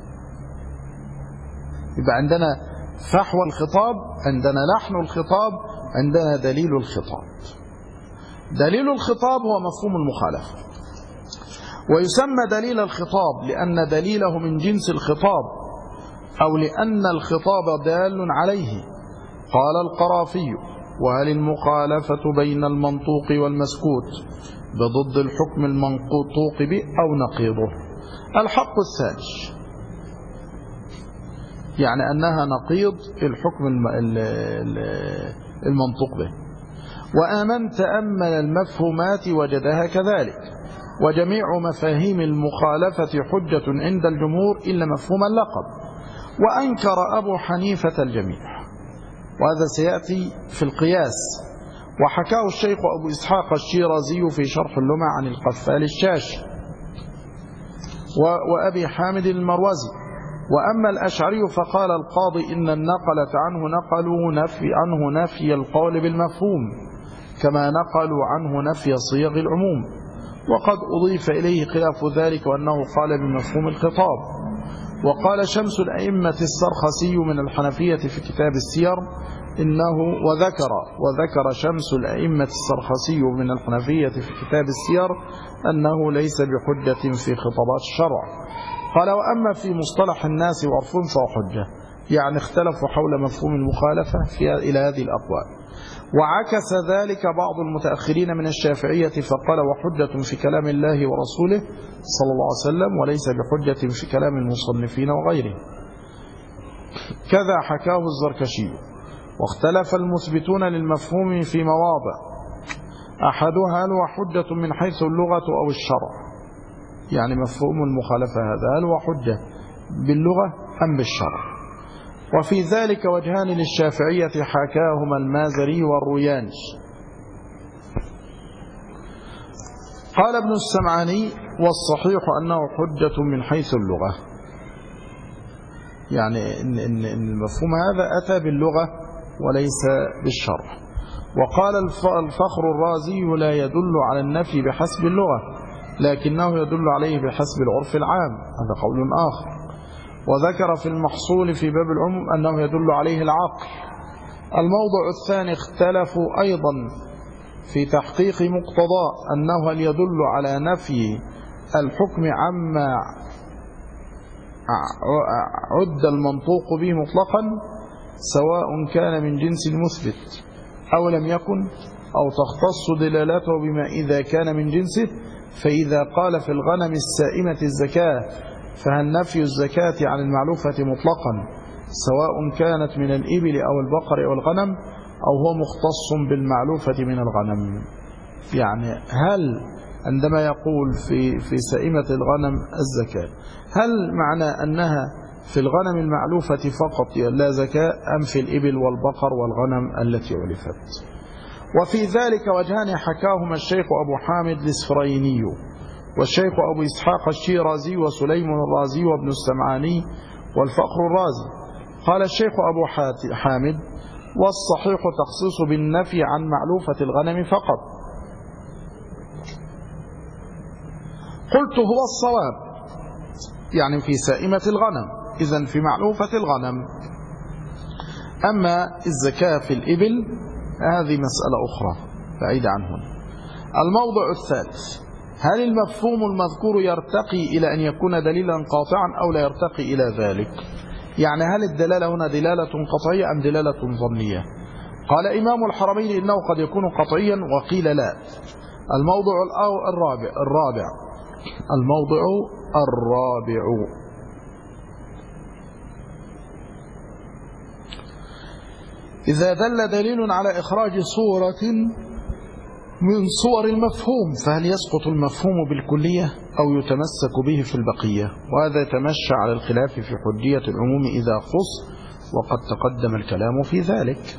A: يبقى عندنا فحوى الخطاب، عندنا لحن الخطاب، عندنا دليل الخطاب. دليل الخطاب هو مفهوم المخالفة، ويسمى دليل الخطاب لأن دليله من جنس الخطاب أو لأن الخطاب دال عليه. قال القرافي: وهل المخالفة بين المنطوق والمسكوت بضد الحكم المنطوق به أو نقيضه؟ الحق الثاني، يعني أنها نقيض الحكم المنطوق به. ومن تأمل المفهومات وجدها كذلك. وجميع مفاهيم المخالفة حجة عند الجمهور إلا مفهوم اللقب، وأنكر أبو حنيفة الجميع، وهذا سيأتي في القياس. وحكاه الشيخ أبو إسحاق الشيرازي في شرح اللمع عن القفال الشاش وأبي حامد المروزي. وأما الأشعري فقال القاضي إن النقلة عنه نقلوا نفي القول بالمفهوم، كما نقلوا عنه نفي صيغ العموم، وقد أضيف إليه خلاف ذلك وأنه قال بمفهوم الخطاب. وقال شمس الأئمة السرخسي من الحنفية في كتاب السير إنه وذكر شمس الأئمة السرخسي من الحنفية في كتاب السير أنه ليس بحجة في خطابات الشرع. قال: وأما في مصطلح الناس وعرفهم فهو حجة. يعني اختلفوا حول مفهوم المخالفة إلى هذه الأقوال. وعكس ذلك بعض المتأخرين من الشافعية فقال: وحجة في كلام الله ورسوله صلى الله عليه وسلم وليس بحجة في كلام المصنفين وغيره. كذا حكاه الزركشي. واختلف المثبتون للمفهوم في مواضع، أحدها هل هو حجة من حيث اللغة أو الشرع، يعني مفهوم المخالفة هذا هل هو حجة باللغة أم بالشرع. وفي ذلك وجهان للشافعية حكاهما المازري والروياني. قال ابن السمعاني: والصحيح أنه حجة من حيث اللغة، يعني إن المفهوم هذا أتى باللغة وليس بالشرع. وقال الفخر الرازي: لا يدل على النفي بحسب اللغة، لكنه يدل عليه بحسب العرف العام، هذا قول آخر. وذكر في المحصول في باب العموم أنه يدل عليه العقل. الموضع الثاني اختلفوا أيضا في تحقيق مقتضاه، أنه هل يدل على نفي الحكم عما عد المنطوق به مطلقا، سواء كان من جنس المثبت أو لم يكن، أو تختص دلالته بما إذا كان من جنسه. فإذا قال في الغنم السائمة الزكاة، فهل نفي الزكاة عن المعلوفة مطلقا سواء كانت من الإبل أو البقر أو الغنم، أو هو مختص بالمعلوفة من الغنم؟ يعني هل عندما يقول في سائمة الغنم الزكاة، هل معنى أنها في الغنم المعلوفة فقط لا زكاة، أم في الإبل والبقر والغنم التي علفت؟ وفي ذلك وجهان حكاهما الشيخ أبو حامد الإسفرايني والشيخ أبو إسحاق الشيرازي وسليم الرازي وابن السمعاني والفخر الرازي. قال الشيخ أبو حامد: والصحيح تخصيص بالنفي عن معلوفة الغنم فقط. قلت: هو الصواب، يعني في سائمة الغنم، إذن في معلوفة الغنم. أما الزكاة في الإبل هذه مسألة أخرى بعيدة عنه. الموضع الثالث: هل المفهوم المذكور يرتقي إلى أن يكون دليلا قاطعا أو لا يرتقي إلى ذلك؟ يعني هل الدلالة هنا دلالة قطعية أم دلالة ظنية؟ قال إمام الحرمين: إنه قد يكون قطعيا، وقيل لا، الموضع الرابع الموضع الرابع إذا دل دليل على إخراج صورة من صور المفهوم فهل يسقط المفهوم بالكلية أو يتمسك به في البقية؟ وهذا يتمشى على الخلاف في حجية العموم إذا خص، وقد تقدم الكلام في ذلك.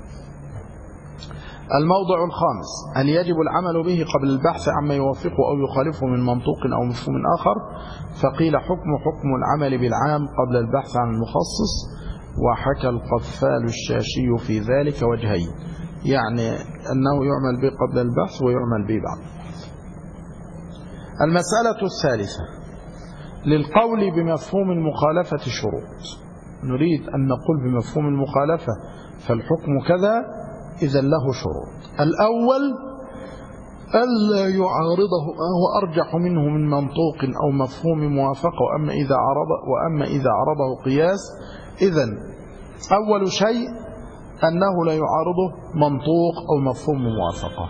A: الموضع الخامس: هل يجب العمل به قبل البحث عما يوافقه أو يخالفه من منطوق أو مفهوم آخر؟ فقيل حكم العمل بالعام قبل البحث عن المخصص، وحكى القفال الشاشي في ذلك وجهين، يعني أنه يعمل به قبل البحث ويعمل به بعد البحث. المسألة الثالثة: للقول بمفهوم المخالفة شروط. نريد أن نقول بمفهوم المخالفة فالحكم كذا، إذا له شروط. الأول: ألا يعارضه ما هو أرجح منه من منطوق أو مفهوم موافقة، وأما إذا عرضه قياس. إذن أول شيء أنه لا يعارضه منطوق أو مفهوم موافقة.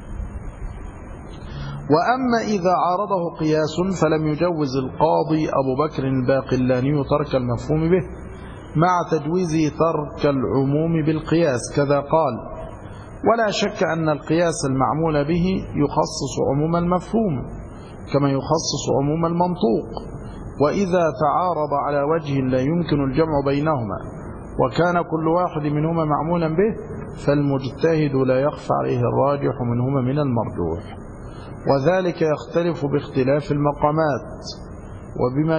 A: وأما إذا عارضه قياس فلم يجوز القاضي أبو بكر الباقلاني ترك المفهوم به مع تجويزه ترك العموم بالقياس، كذا قال: ولا شك أن القياس المعمول به يخصص عموم المفهوم كما يخصص عموم المنطوق، وإذا تعارض على وجه لا يمكن الجمع بينهما وكان كل واحد منهما معمولا به فالمجتهد لا يخفى عليه الراجح منهما من المرجوح، وذلك يختلف باختلاف المقامات وبما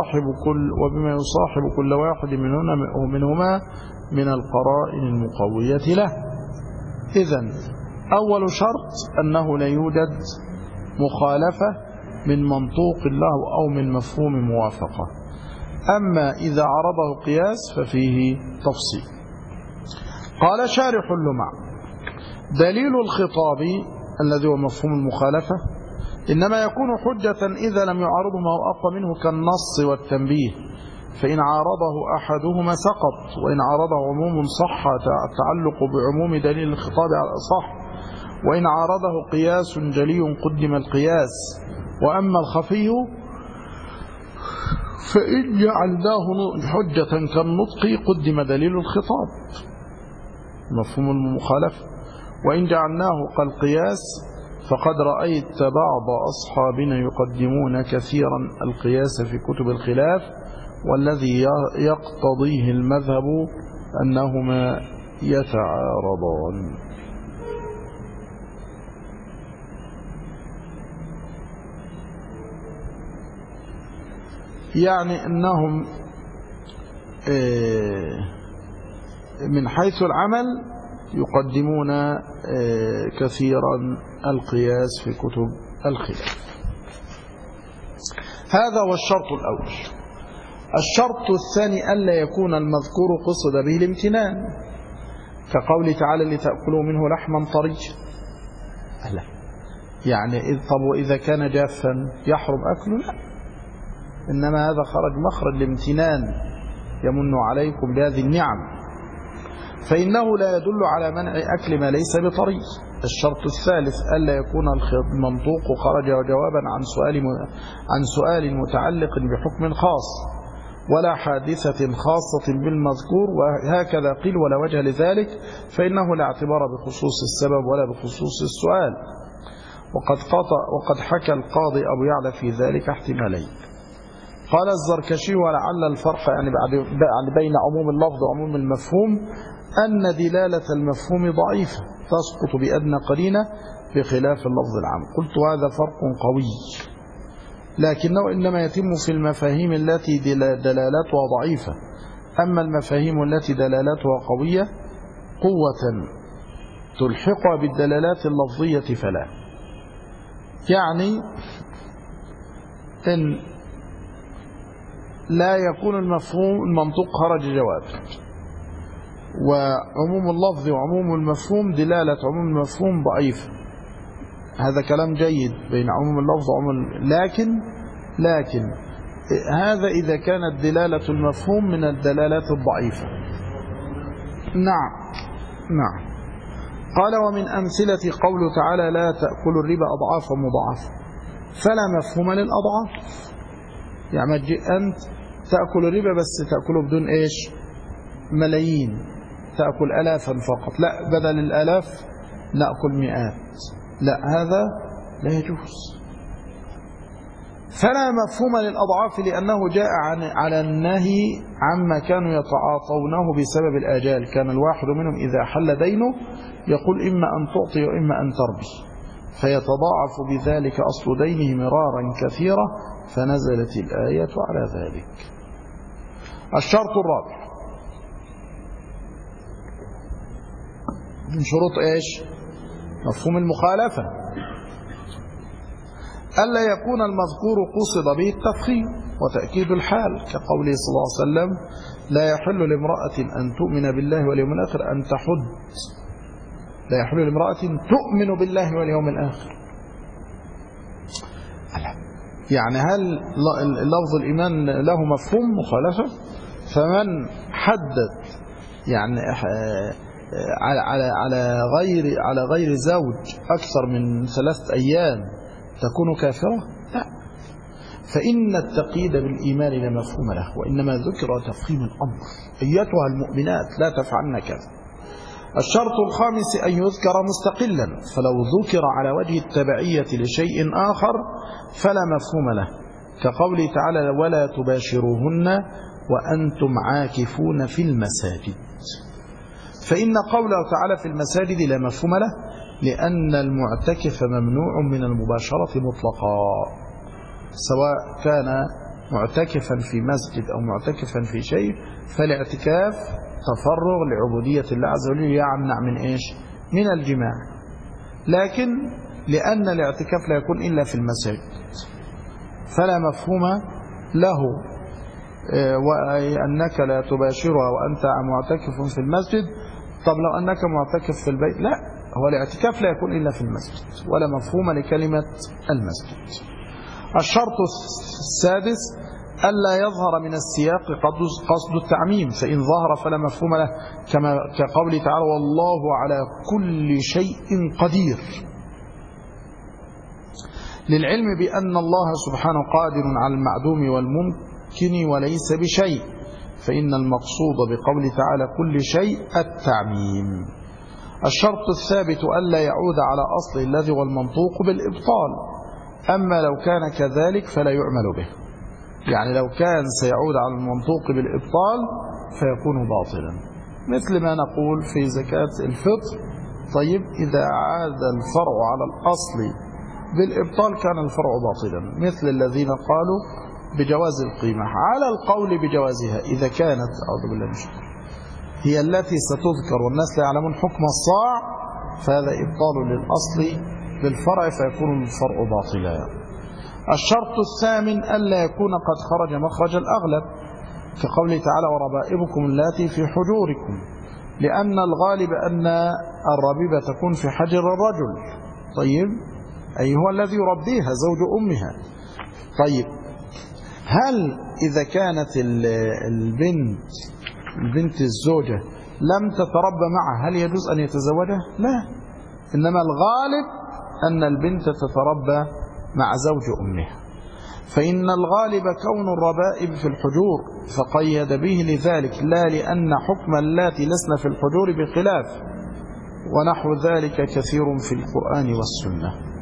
A: يصاحب كل واحد منهما من القرائن المقوية له. إذن أول شرط أنه لا يوجد مخالفة من منطوق له أو من مفهوم موافقة. أما إذا عرضه قياس ففيه تفصيل. قال شارح اللمع: دليل الخطاب الذي هو مفهوم المخالفة إنما يكون حجة إذا لم يعارضه ما هو أقوى منه كالنص والتنبيه، فإن عارضه أحدهما سقط، وإن عارضه عموم صح التعلق بعموم دليل الخطاب على الأصح، وإن عارضه قياس جلي قدم القياس، وأما الخفي فإن جعلناه حجة كالنطق قدم دليل الخطاب مفهوم المخالفة، وإن جعلناه كالقياس فقد رأيت بعض أصحابنا يقدمون كثيرا القياس في كتب الخلاف، والذي يقتضيه المذهب أنهما يتعارضان. يعني أنهم من حيث العمل يقدمون كثيرا القياس في كتب الخلاف. هذا هو الشرط الأول. الشرط الثاني ألا يكون المذكور قصد به الامتنان، كقوله تعالى: لتأكلوا منه لحما طريا. لا، يعني طب وإذا كان جافا يحرم أكله؟ لا، إنما هذا خرج مخرج الامتنان، يمن عليكم بهذه النعم، فإنه لا يدل على منع أكل ما ليس بطري. الشرط الثالث ألا يكون المنطوق خرج جوابا عن سؤال متعلق بحكم خاص ولا حادثة خاصة بالمذكور، وهكذا قيل ولا وجه لذلك، فإنه لا اعتبار بخصوص السبب ولا بخصوص السؤال. وقد حكى القاضي أبو يعلى في ذلك احتمالين. قال الزركشي: ولعل الفرق يعني بين عموم اللفظ وعموم المفهوم أن دلالة المفهوم ضعيفة تسقط بأدنى قرينة بخلاف اللفظ العام. قلت هذا فرق قوي، لكنه إنما يتم في المفاهيم التي دلالتها ضعيفة، أما المفاهيم التي دلالتها قوية قوة تلحقها بالدلالات اللفظية فلا. يعني إن لا يكون المنطوق خرج جواب، وعموم اللفظ وعموم المفهوم دلالة عموم المفهوم ضعيفة، هذا كلام جيد بين عموم اللفظ وعموم، لكن هذا إذا كانت دلالة المفهوم من الدلالات الضعيفة. نعم. قال ومن أمثلة قوله تعالى لا تأكلوا الربا أضعافا مضاعفة، فلا مفهوم للأضعاف. يعني ما تجي أنت تأكل الربا بس تأكله بدون إيش؟ ملايين، تأكل آلافا فقط، لا بدل الآلاف نأكل مئات، لا هذا لا يجوز. فلا مفهوم للأضعاف لأنه جاء على النهي عما كانوا يتعاطونه بسبب الآجال. كان الواحد منهم إذا حل دينه يقول إما أن تعطي وإما أن تربي، فيتضاعف بذلك أصل دينه مرارا كثيرا، فنزلت الآية على ذلك. الشرط الرابع من شروط إيش؟ مفهوم المخالفة، ألا يكون المذكور قصد به التفخيم وتأكيد الحال، كقوله صلى الله عليه وسلم لا يحل لامرأة أن تؤمن بالله واليوم الآخر أن تحد، لا يحل لامرأة تؤمن بالله واليوم الآخر. يعني هل لفظ الإيمان له مفهوم مخالفة؟ فمن حدد يعني على غير زوج أكثر من 3 أيام تكون كافرة؟ لا، فإن التقييد بالإيمان لا مفهوم له، وإنما ذكر تفخيم الأمر، أيتها المؤمنات لا تفعلن كذا. الشرط الخامس أن يذكر مستقلا، فلو ذكر على وجه التبعية لشيء آخر فلا مفهوم له، كقوله تعالى ولا تباشروهن وأنتم عاكفون في المساجد، فإن قوله تعالى في المساجد لا مفهوم له، لأن المعتكف ممنوع من المباشرة مطلقا، سواء كان معتكفا في مسجد أو معتكفا في شيء، فالاعتكاف تفرغ لعبودية الله عز وجل يمنع من إيش؟ من الجماع. لكن لأن الاعتكاف لا يكون إلا في المساجد فلا مفهوم له، وأنك لا تباشرها وأنت معتكف في المسجد. طب لو أنك معتكف في البيت، لا، هو الاعتكاف لا يكون إلا في المسجد، ولا مفهوم لكلمة المسجد. الشرط السادس ألا يظهر من السياق قصد التعميم، فإن ظهر فلا مفهوم له، كقوله تعالى والله على كل شيء قدير، للعلم بأن الله سبحانه قادر على المعدوم والممكن وليس بشيء، فإن المقصود بقوله تعالى كل شيء التعميم. الشرط الثابت ألا يعود على أصله الذي هو المنطوق بالإبطال، أما لو كان كذلك فلا يعمل به. يعني لو كان سيعود على المنطوق بالإبطال فيكون باطلا، مثل ما نقول في زكاة الفطر. طيب إذا عاد الفرع على الأصل بالإبطال كان الفرع باطلا، مثل الذين قالوا بجواز القيمة على القول بجوازها إذا كانت أعوذ بالله من الشيطان هي التي ستذكر والناس لا يعلمون حكم الصاع، فهذا إبطال للأصل بالفرع فيكون الفرع باطلا. الشرط الثامن ألا يكون قد خرج مخرج الأغلب، كقوله تعالى وربائبكم اللاتي في حجوركم، لأن الغالب أن الربيبة تكون في حجر الرجل. طيب أي هو الذي يربيها زوج أمها. طيب هل إذا كانت البنت الزوجة لم تتربى معه هل يجوز أن يتزوجها؟ لا، إنما الغالب أن البنت تتربى مع زوج أمها، فإن الغالب كون الربائب في الحجور فقيد به لذلك، لا لأن حكم اللاتي لسن في الحجور بخلاف، ونحو ذلك كثير في القرآن والسنة.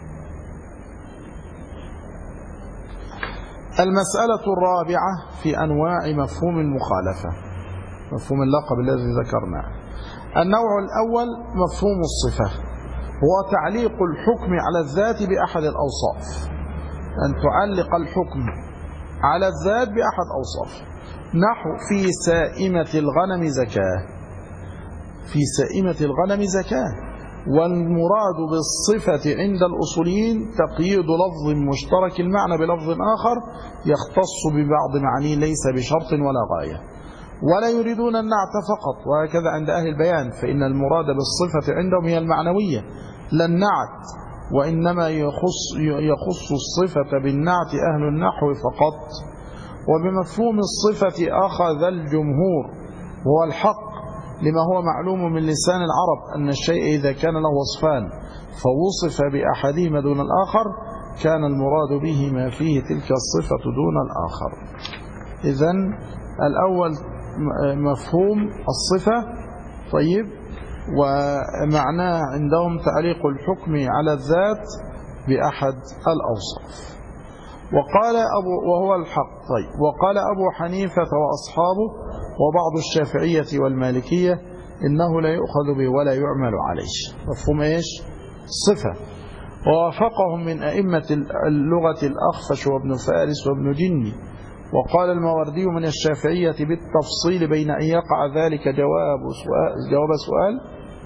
A: المسألة الرابعة في أنواع مفهوم المخالفة، مفهوم اللقب الذي ذكرناه. النوع الأول مفهوم الصفة، هو تعليق الحكم على الذات بأحد الأوصاف، أن تعلق الحكم على الذات بأحد أوصاف، نحو في سائمة الغنم زكاة، في سائمة الغنم زكاة. والمراد بالصفة عند الأصوليين تقييد لفظ مشترك المعنى بلفظ آخر يختص ببعض معانيه ليس بشرط ولا غاية، ولا يريدون النعت فقط، وهكذا عند أهل البيان، فإن المراد بالصفة عندهم هي المعنوية لا النعت، وإنما يخص الصفة بالنعت أهل النحو فقط. وبمفهوم الصفة أخذ الجمهور وهو الحق، لما هو معلوم من لسان العرب أن الشيء إذا كان له وصفان فوصف بأحدهما دون الآخر كان المراد به ما فيه تلك الصفة دون الآخر. إذن الأول مفهوم الصفة، طيب، ومعناه عندهم تعليق الحكم على الذات بأحد الأوصاف. وهو الحق. طيب، وقال أبو حنيفة وأصحابه وبعض الشافعية والمالكية إنه لا يؤخذ به ولا يعمل عليه. مفهوم إيش؟ صفة. ووافقهم من أئمة اللغة الأخفش وابن فارس وابن جني. وقال الماوردي من الشافعية بالتفصيل بين أن يقع ذلك جواب سؤال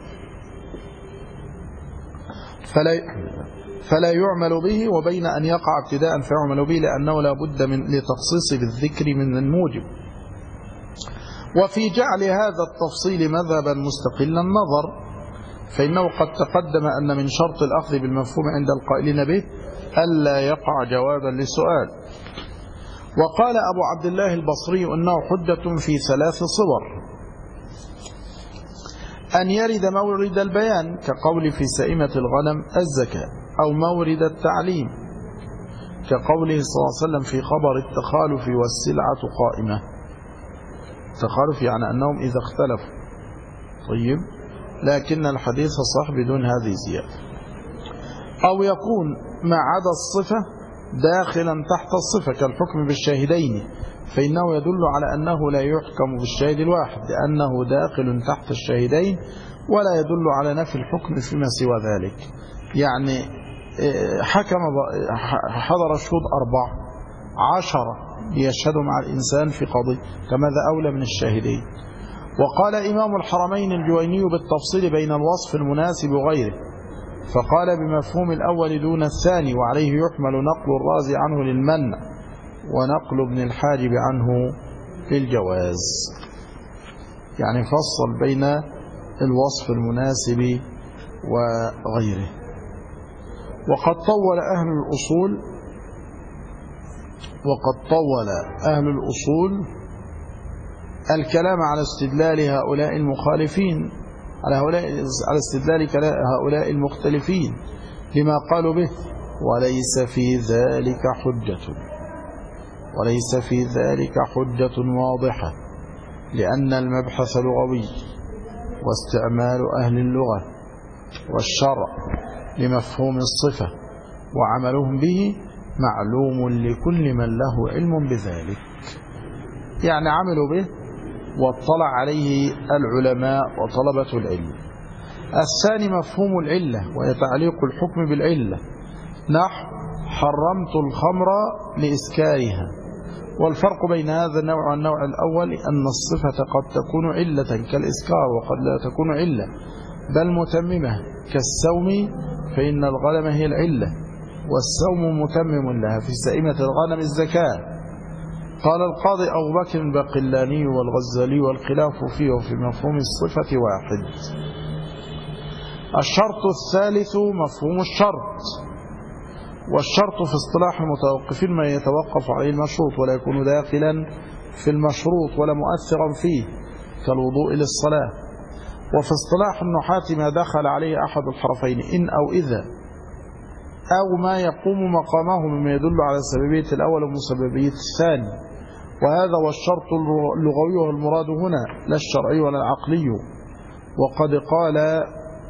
A: فلا يعمل به، وبين أن يقع ابتداء فيعمل به، لأنه لا بد من لتخصيص بالذكر من الموجب. وفي جعل هذا التفصيل مذهبا مستقلا النظر، فإنه قد تقدم أن من شرط الأخذ بالمفهوم عند القائلين به ألا يقع جوابا للسؤال. وقال أبو عبد الله البصري أنه حجة في 3 صور: أن يرد مورد البيان كقول في سائمة الغنم الزكاة، أو مورد التعليم كقوله صلى الله عليه وسلم في خبر التخالف والسلعة قائمة. التخالف يعني أنهم إذا اختلفوا، طيب، لكن الحديث صح بدون هذه الزيادة. أو يكون ما عدا الصفة داخلا تحت الصفة كالحكم بالشاهدين، فإنه يدل على أنه لا يحكم بالشاهد الواحد لأنه داخل تحت الشاهدين، ولا يدل على نفي الحكم فيما سوى ذلك. يعني حضر الشهود 14 ليشهدوا مع الإنسان في قضية، فماذا أولى من الشاهدين؟ وقال إمام الحرمين الجويني بالتفصيل بين الوصف المناسب وغيره، فقال بمفهوم الأول دون الثاني، وعليه يحمل نقل الرازي عنه للمنع ونقل ابن الحاجب عنه للجواز. يعني فصل بين الوصف المناسب وغيره. وقد طول أهل الأصول الكلام على استدلال هؤلاء المخالفين، على استدلال هؤلاء المختلفين لما قالوا به، وليس في ذلك حجة واضحة، لأن المبحث لغوي، واستعمال أهل اللغة والشرع لمفهوم الصفة وعملهم به معلوم لكل من له علم بذلك. يعني عملوا به واطلع عليه العلماء وطلبة العلم. الثاني مفهوم العلة، وهي تعليق الحكم بالعلة، نحو حرمت الخمر لإسكارها. والفرق بين هذا النوع والنوع الأول أن الصفة قد تكون علة كالإسكار، وقد لا تكون علة بل متممة كالسوم، فإن الغنم هي العلة والسوم متمم لها، في سائمة الغنم الزكاة. قال القاضي أبو بكر الباقلاني والغزالي والخلاف فيه وفي مفهوم الصفة واحد. الشرط الثالث مفهوم الشرط، والشرط في اصطلاح المتوقفين ما يتوقف عليه المشروط ولا يكون داخلا في المشروط ولا مؤثرا فيه كالوضوء للصلاة. وفي اصطلاح النحاة ما دخل عليه أحد الحرفين إن أو إذا، أو ما يقوم مقامه مما يدل على سببية الأول ومسببية الثاني. وهذا هو الشرط اللغوي والمراد هنا لا الشرعي ولا العقلي. وقد قال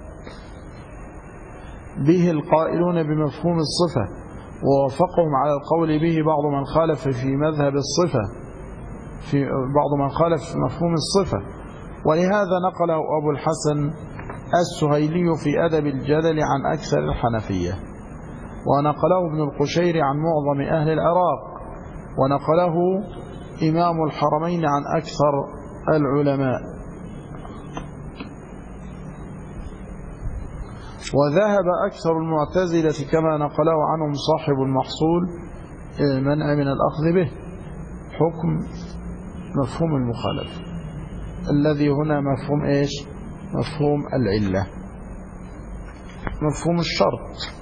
A: به القائلون بمفهوم الصفة، ووافقهم على القول به بعض من خالف في مذهب الصفة، في بعض من خالف في مفهوم الصفة. ولهذا نقله أبو الحسن السهيلي في أدب الجدل عن أكثر الحنفية، ونقله ابن القشيري عن معظم أهل العراق، ونقله إمام الحرمين عن أكثر العلماء. وذهب أكثر المعتزلة كما نقله عنهم صاحب المحصول المنع من الأخذ به حكم مفهوم المخالفة، الذي هنا مفهوم إيش؟ مفهوم العلة، مفهوم الشرط.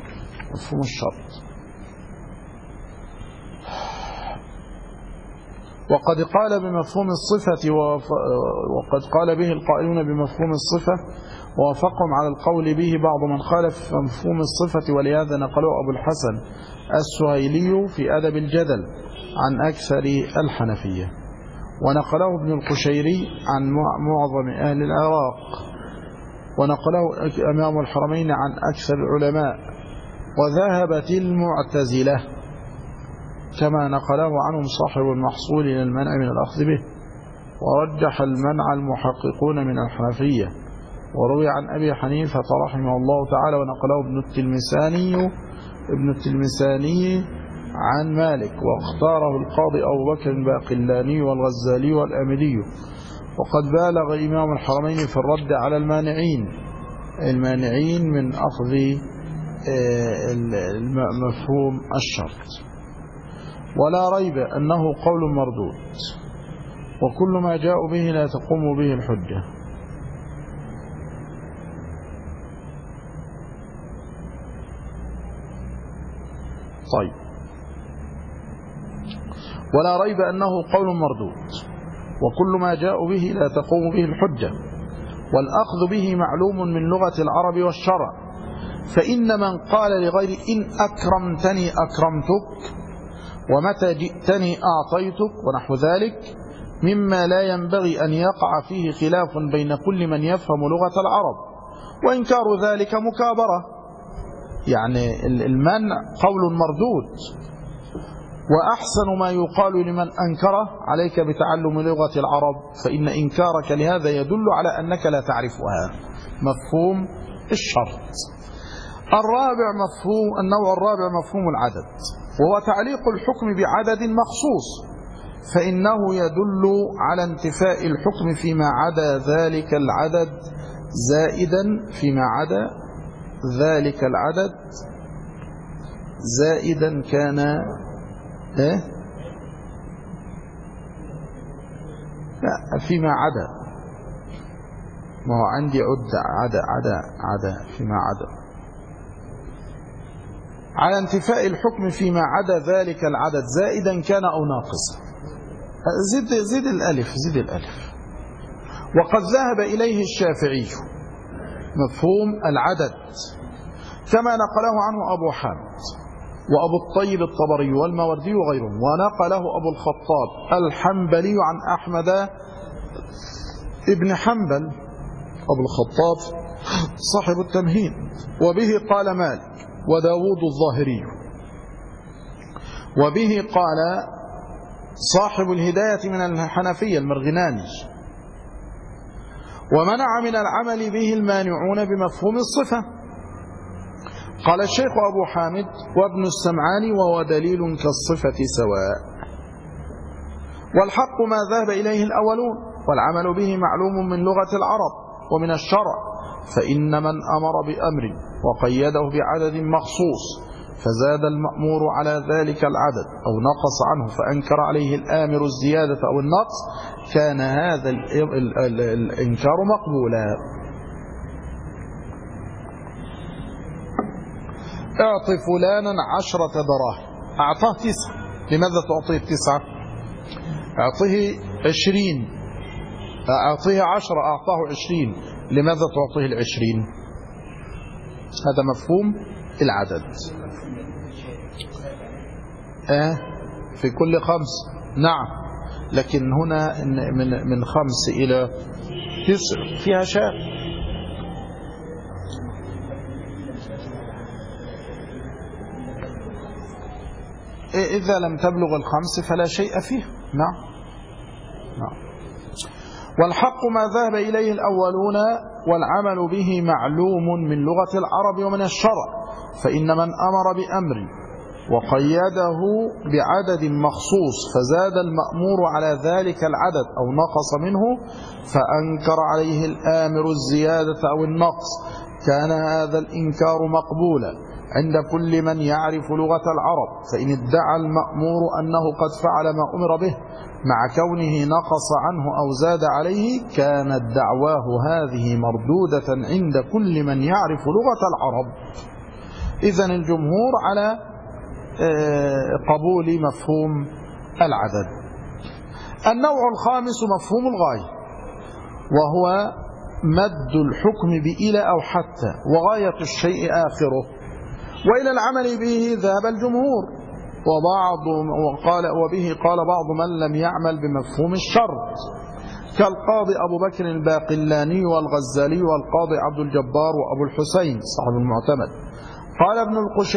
A: وقد قال بمفهوم الصفة وقد قال به القائلون بمفهوم الصفة، ووافقهم على القول به بعض من خالف مفهوم الصفة، ولهذا نقله أبو الحسن السهيلي في أدب الجدل عن أكثر الحنفية، ونقله ابن القشيري عن معظم أهل العراق، ونقله أمام الحرمين عن أكثر العلماء. وذهبت المعتزلة كما نقله عنهم صاحب المحصول إلى المنع من الأخذ به، ورجح المنع المحققون من الحنفية. وروي عن أبي حنيفة رحمه الله تعالى، ونقله ابن التلمساني عن مالك، واختاره القاضي أبو بكر الباقلاني والغزالي والأمدي. وقد بالغ إمام الحرمين في الرد على المانعين من أخذ مفهوم الشرط. ولا ريب أنه قول مردود، وكل ما جاءوا به لا تقوم به الحجة. طيب، ولا ريب أنه قول مردود، وكل ما جاءوا به لا تقوم به الحجة، والأخذ به معلوم من لغة العرب والشرع. فإن من قال لغير إن أكرمتني أكرمتك، ومتى جئتني أعطيتك، ونحو ذلك، مما لا ينبغي أن يقع فيه خلاف بين كل من يفهم لغة العرب، وإنكار ذلك مكابرة. يعني المنع قول مردود، وأحسن ما يقال لمن أنكره: عليك بتعلم لغة العرب، فإن إنكارك لهذا يدل على أنك لا تعرفها. مفهوم الشرط. النوع الرابع مفهوم العدد، وهو تعليق الحكم بعدد مخصوص، فإنه يدل على انتفاء الحكم فيما عدا ذلك العدد زائدا كان لا فيما عدا، ما هو عندي عدا فيما عدا، على انتفاء الحكم فيما عدا ذلك العدد زائدا كان أو ناقصا. زد الألف. وقد ذهب إليه الشافعي مفهوم العدد، كما نقله عنه أبو حامد وأبو الطيب الطبري والماوردي وغيرهم، ونقله أبو الخطاب الحنبلي عن أحمد ابن حنبل أبو الخطاب صاحب التمهيد، وبه قال مالك وداود الظاهري، وبه قال صاحب الهداية من الحنفية المرغناني. ومنع من العمل به المانعون بمفهوم الصفة. قال الشيخ أبو حامد وابن السمعاني: وهو دليل كالصفة سواء. والحق ما ذهب إليه الأولون، والعمل به معلوم من لغة العرب ومن الشرع. فإن من أمر بأمر وقيده بعدد مخصوص، فزاد المأمور على ذلك العدد أو نقص عنه، فأنكر عليه الآمر الزيادة أو النقص، كان هذا الإنكار مقبولا. اعطي فلانا 10 دراهم، أعطاه 9، لماذا تعطيه 9؟ أعطيه 20، أعطيه 10، أعطاه 20، لماذا تعطيه 20؟ هذا مفهوم العدد. في كل 5، نعم، لكن هنا من 5 إلى 9 فيها شاء. إذا لم تبلغ 5 فلا شيء فيه. نعم. والحق ما ذهب إليه الأولون، والعمل به معلوم من لغة العرب ومن الشرع. فإن من أمر بأمر وقيده بعدد مخصوص، فزاد المأمور على ذلك العدد أو نقص منه، فأنكر عليه الآمر الزيادة أو النقص، كان هذا الإنكار مقبولا عند كل من يعرف لغة العرب. فإن ادعى المأمور أنه قد فعل ما أمر به مع كونه نقص عنه أو زاد عليه، كانت دعواه هذه مردودة عند كل من يعرف لغة العرب. إذن الجمهور على قبول مفهوم العدد. النوع الخامس مفهوم الغاية، وهو مد الحكم بإلى أو حتى، وغاية الشيء آخره، وإلى العمل به ذهب الجمهور، وبه قال بعض من لم يعمل بمفهوم الشرط كالقاضي أبو بكر الباقلاني والغزالي والقاضي عبد الجبار وأبو الحسين صاحب المعتمد. قال ابن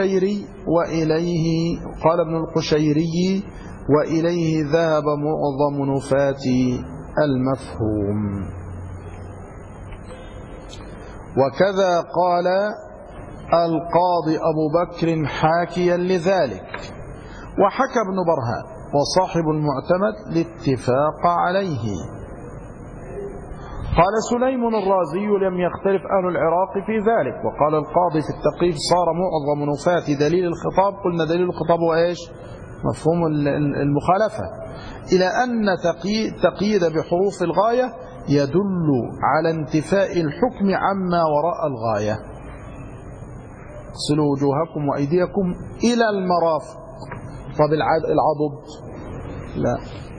A: القشيري وإليه ذهب معظم نفاة المفهوم. وكذا قال القاضي أبو بكر حاكيا لذلك، وحكى ابن برهان وصاحب المعتمد الاتفاق عليه. قال سليم الرازي لم يختلف أهل العراق في ذلك. وقال القاضي في التقريب صار معظم نفاة دليل الخطاب، قلنا دليل الخطاب هو إيش؟ مفهوم المخالفة، إلى أن تقييد بحروف الغاية يدل على انتفاء الحكم عما وراء الغاية. اغسلوا وجوهكم وأيديكم إلى المرافق. طب العضد لا.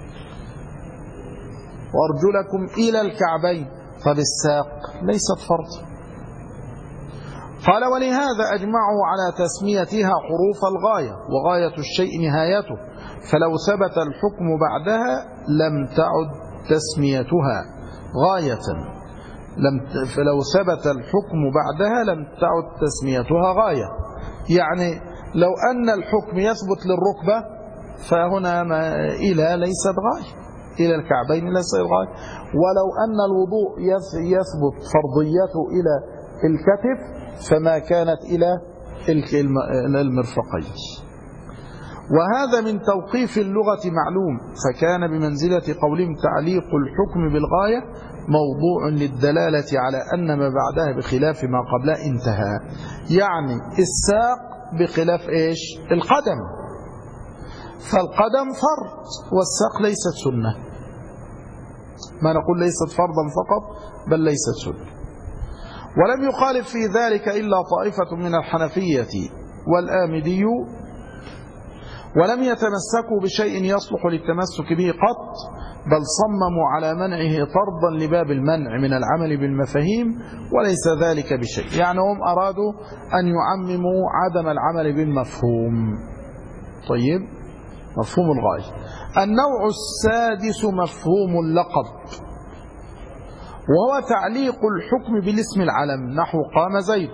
A: وأرجلكم إلى الكعبين. طب الساق ليست فرض. قال ولهذا أجمعوا على تسميتها حروف الغاية، وغاية الشيء نهايته، فلو ثبت الحكم بعدها لم تعد تسميتها غاية. فلو ثبت الحكم بعدها لم تعد تسميتها غاية. يعني لو أن الحكم يثبت للركبة فهنا إلى ليست غاية، إلى الكعبين ليست غاية. ولو أن الوضوء يثبت فرضيته إلى الكتف فما كانت إلى المرفقين. وهذا من توقيف اللغة معلوم، فكان بمنزلة قولهم تعليق الحكم بالغاية موضوع للدلالة على أن ما بعدها بخلاف ما قبلها انتهى. يعني الساق بخلاف إيش؟ القدم، فالقدم فرض والساق ليست سنة. ما نقول ليست فرضا فقط، بل ليست سنة. ولم يخالف في ذلك إلا طائفة من الحنفية والآمدي، ولم يتمسكوا بشيء يصلح للتمسك به قط، بل صمموا على منعه طردا لباب المنع من العمل بالمفاهيم، وليس ذلك بشيء. يعني هم أرادوا أن يعمموا عدم العمل بالمفهوم. طيب، مفهوم الغاية. النوع السادس مفهوم اللقب، وهو تعليق الحكم بالاسم العلم، نحو قام زيد.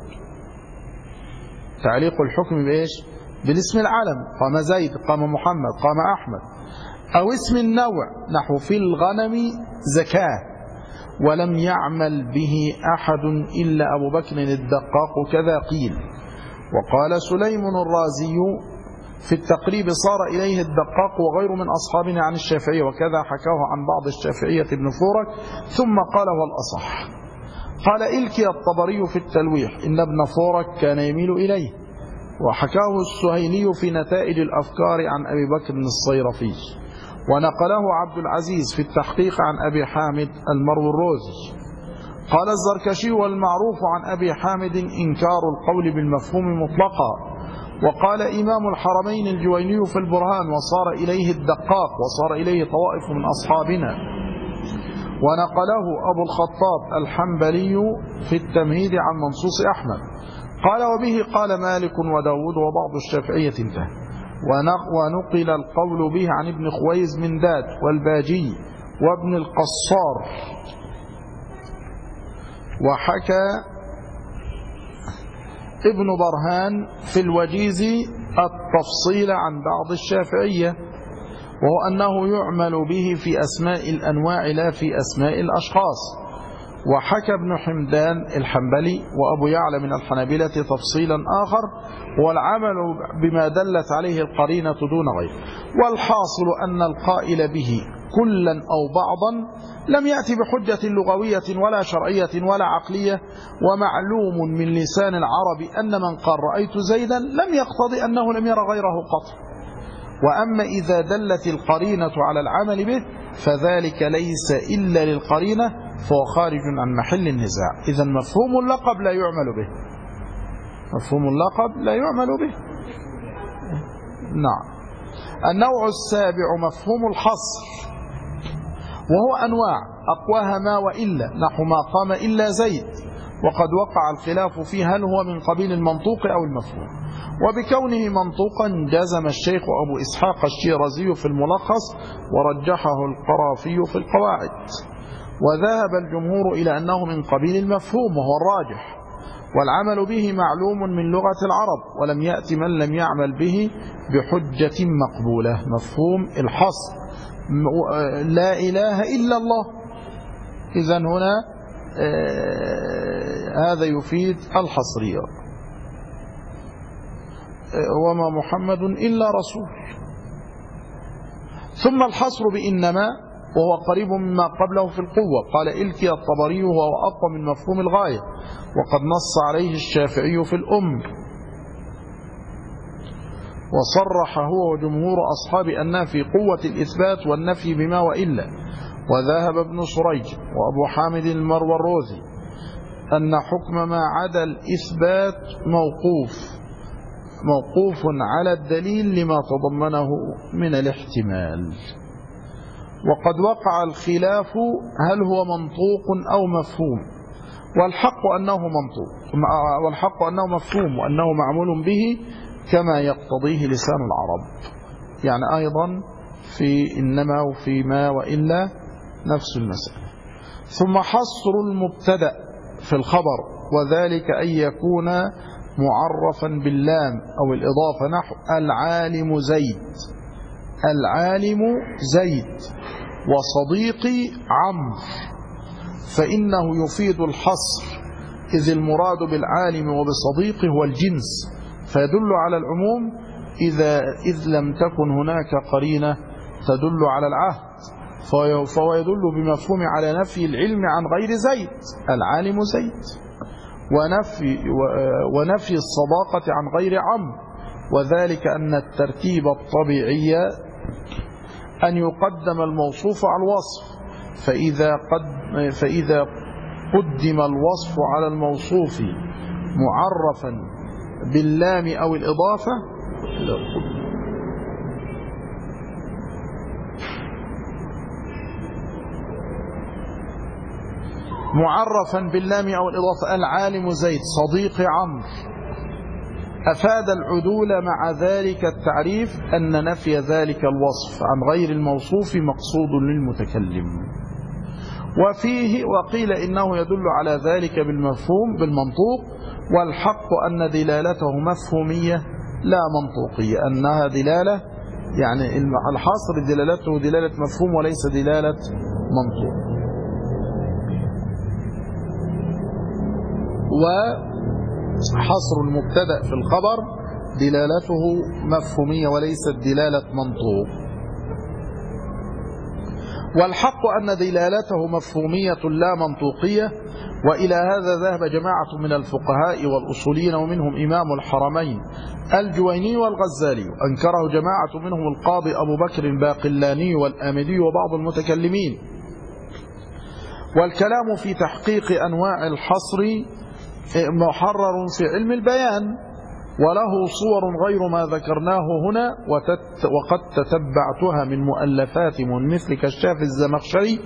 A: تعليق الحكم بإيش؟ بالاسم العلم، قام زيد، قام محمد، قام أحمد. أو اسم النوع، نحو في الغنم زكاة، ولم يعمل به أحد إلا أبو بكر الدقاق، كذا قيل. وقال سليم الرازي في التقريب صار إليه الدقاق وغير من أصحابنا عن الشافعية، وكذا حكاه عن بعض الشافعية ابن فورك، ثم قال هو الأصح. قال إلكي الطبري في التلويح إن ابن فورك كان يميل إليه، وحكاه السهيلي في نتائج الأفكار عن أبي بكر الصيرفي، ونقله عبد العزيز في التحقيق عن أبي حامد المروزي. قال الزركشي والمعروف عن أبي حامد إنكار القول بالمفهوم مطلقا. وقال إمام الحرمين الجويني في البرهان وصار إليه الدقاق، وصار إليه طوائف من أصحابنا. ونقله أبو الخطاب الحنبلي في التمهيد عن منصوص أحمد. قال وبه قال مالك وداود وبعض الشافعية انتهى. ونقل القول به عن ابن خويز من داد والباجي وابن القصار. وحكى ابن برهان في الوجيز التفصيل عن بعض الشافعية، وهو أنه يعمل به في أسماء الأنواع لا في أسماء الأشخاص. وحكى ابن حمدان الحنبلي وأبو يعلى من الحنابلة تفصيلا آخر، والعمل بما دلت عليه القرينة دون غيره. والحاصل أن القائل به كلا أو بعضا لم يأتي بحجة لغوية ولا شرعية ولا عقلية. ومعلوم من لسان العرب أن من قال رأيت زيدا لم يقتضي أنه لم يرى غيره قط. وأما إذا دلت القرينة على العمل به فذلك ليس إلا للقرينة، فهو خارج عن محل النزاع. إذن مفهوم اللقب لا يعمل به، مفهوم اللقب لا يعمل به. نعم. النوع السابع مفهوم الحصر، وهو أنواع أقواها ما وإلا، نحو ما قام إلا زيد، وقد وقع الخلاف فيه هل هو من قبيل المنطوق أو المفهوم. وبكونه منطوقا جزم الشيخ أبو إسحاق الشيرازي في الملخص ورجحه القرافي في القواعد، وذهب الجمهور إلى أنه من قبيل المفهوم وهو الراجح، والعمل به معلوم من لغة العرب، ولم يأتي من لم يعمل به بحجة مقبولة. مفهوم الحصر لا إله إلا الله، إذن هنا هذا يفيد الحصرية. وما محمد إلا رسول. ثم الحصر بإنما وهو قريب مما قبله في القوة. قال إلكي الطبري وهو أقوى من مفهوم الغاية، وقد نص عليه الشافعي في الأم، وصرح هو وجمهور أصحاب النفي قوة الإثبات والنفي بما وإلا. وذهب ابن سريج وأبو حامد المروروذي أن حكم ما عدا الإثبات موقوف على الدليل لما تضمنه من الاحتمال. وقد وقع الخلاف هل هو منطوق أو مفهوم، والحق أنه مفهوم وأنه معمول به كما يقتضيه لسان العرب. يعني أيضا في إنما وفي ما وإلا نفس المسألة. ثم حصر المبتدأ في الخبر، وذلك أن يكون معرفا باللام أو الإضافة، نحو العالم زيد وصديقي عمرو، فإنه يفيد الحصر، إذ المراد بالعالم وبصديقه هو الجنس، فيدل على العموم إذ لم تكن هناك قرينة تدل على العهد، فهو يدل بمفهوم على نفي العلم عن غير زيد، العالم زيد، ونفي الصداقة عن غير عمرو، وذلك أن الترتيب الطبيعي أن يقدم الموصوف على الوصف، فإذا قدم الوصف على الموصوف معرفا باللام أو الإضافة العالم زيد صديق عمرو، أفاد العدول مع ذلك التعريف أن نفي ذلك الوصف عن غير الموصوف مقصود للمتكلم. وفيه وقيل إنه يدل على ذلك بالمنطوق، والحق أن دلالته مفهومية لا منطوقية، أنها دلالة يعني الحصر دلالته دلالة مفهوم وليس دلالة منطوق. وحصر المبتدأ في الخبر دلالته مفهومية وليست دلالة منطوق. والحق أن دلالته مفهومية لا منطوقية، وإلى هذا ذهب جماعة من الفقهاء والأصوليين، ومنهم إمام الحرمين الجويني والغزالي، أنكره جماعة منهم القاضي أبو بكر الباقلاني والآمدي وبعض المتكلمين. والكلام في تحقيق أنواع الحصر محرر في علم البيان، وله صور غير ما ذكرناه هنا، وقد تتبعتها من مؤلفات من مثل كشاف الزمخشري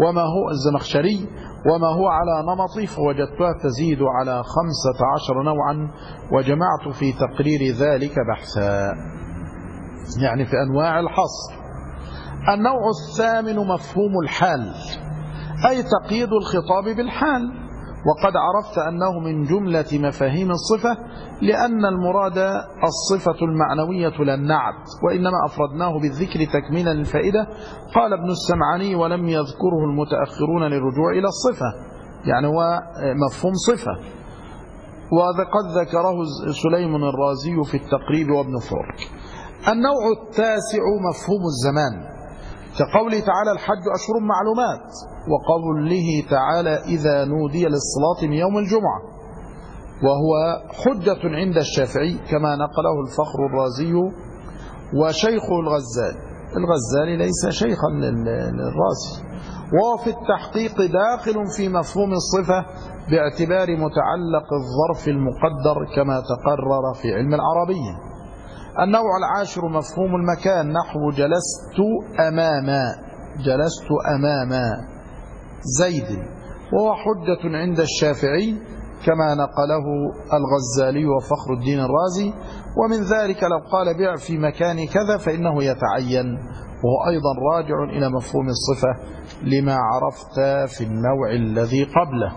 A: وما هو على نمطي، فوجدتها تزيد على 15 نوعا، وجمعت في تقرير ذلك بحثا. يعني في أنواع الحصر. النوع الثامن مفهوم الحال، أي تقييد الخطاب بالحال، وقد عرفت أنه من جملة مفاهيم الصفة، لأن المراد الصفة المعنوية لا النعت، وإنما أفردناه بالذكر تكميلا للفائدة. قال ابن السمعاني ولم يذكره المتأخرون للرجوع إلى الصفة، يعني هو مفهوم صفة، وقد ذكره سليم الرازي في التقريب وابن فرق. النوع التاسع مفهوم الزمان، كقوله تعالى الحج أشهر معلومات، وقوله تعالى إذا نودي للصلاة من يوم الجمعة، وهو حجة عند الشافعي كما نقله الفخر الرازي وشيخه الغزالي ليس شيخا للرازي. وهو في التحقيق داخل في مفهوم الصفة باعتبار متعلق الظرف المقدر كما تقرر في علم العربية. النوع العاشر مفهوم المكان، نحو جلست أماما، جلست أمام زيد، وهو حجة عند الشافعي كما نقله الغزالي وفخر الدين الرازي. ومن ذلك لو قال بيع في مكان كذا فإنه يتعين، وهو أيضا راجع إلى مفهوم الصفة لما عرفت في النوع الذي قبله.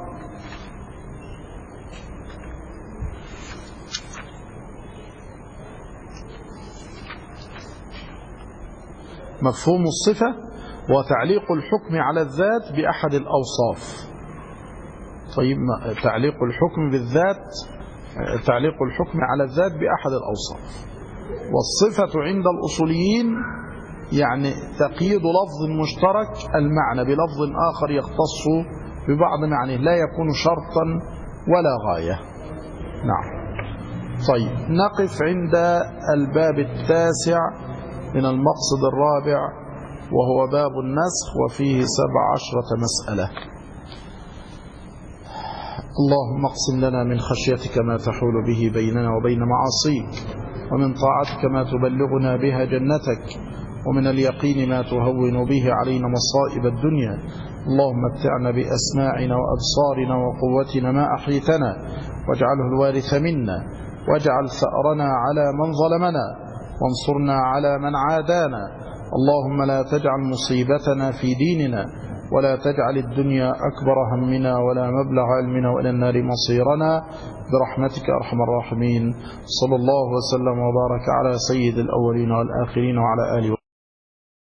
A: مفهوم الصفة وتعليق الحكم على الذات بأحد الأوصاف. طيب، تعليق الحكم بالذات، تعليق الحكم على الذات بأحد الأوصاف. والصفة عند الأصوليين يعني تقييد لفظ مشترك المعنى بلفظ آخر يختص ببعض معنيه، لا يكون شرطا ولا غاية. نعم. طيب، نقف عند الباب التاسع من المقصد الرابع، وهو باب النسخ، وفيه 17 مسألة. اللهم اقسم لنا من خشيتك ما تحول به بيننا وبين معاصيك، ومن طاعتك ما تبلغنا بها جنتك، ومن اليقين ما تهون به علينا مصائب الدنيا. اللهم متعنا بأسماعنا وأبصارنا وقوتنا ما أحيتنا، واجعله الوارث منا، واجعل ثأرنا على من ظلمنا، وانصرنا على من عادانا. اللهم لا تجعل مصيبتنا في ديننا، ولا تجعل الدنيا أكبر همنا ولا مبلغ علمنا وإلى النار مصيرنا، برحمتك أرحم الراحمين. صلى الله وسلم وبارك على سيد الأولين والآخرين وعلى آله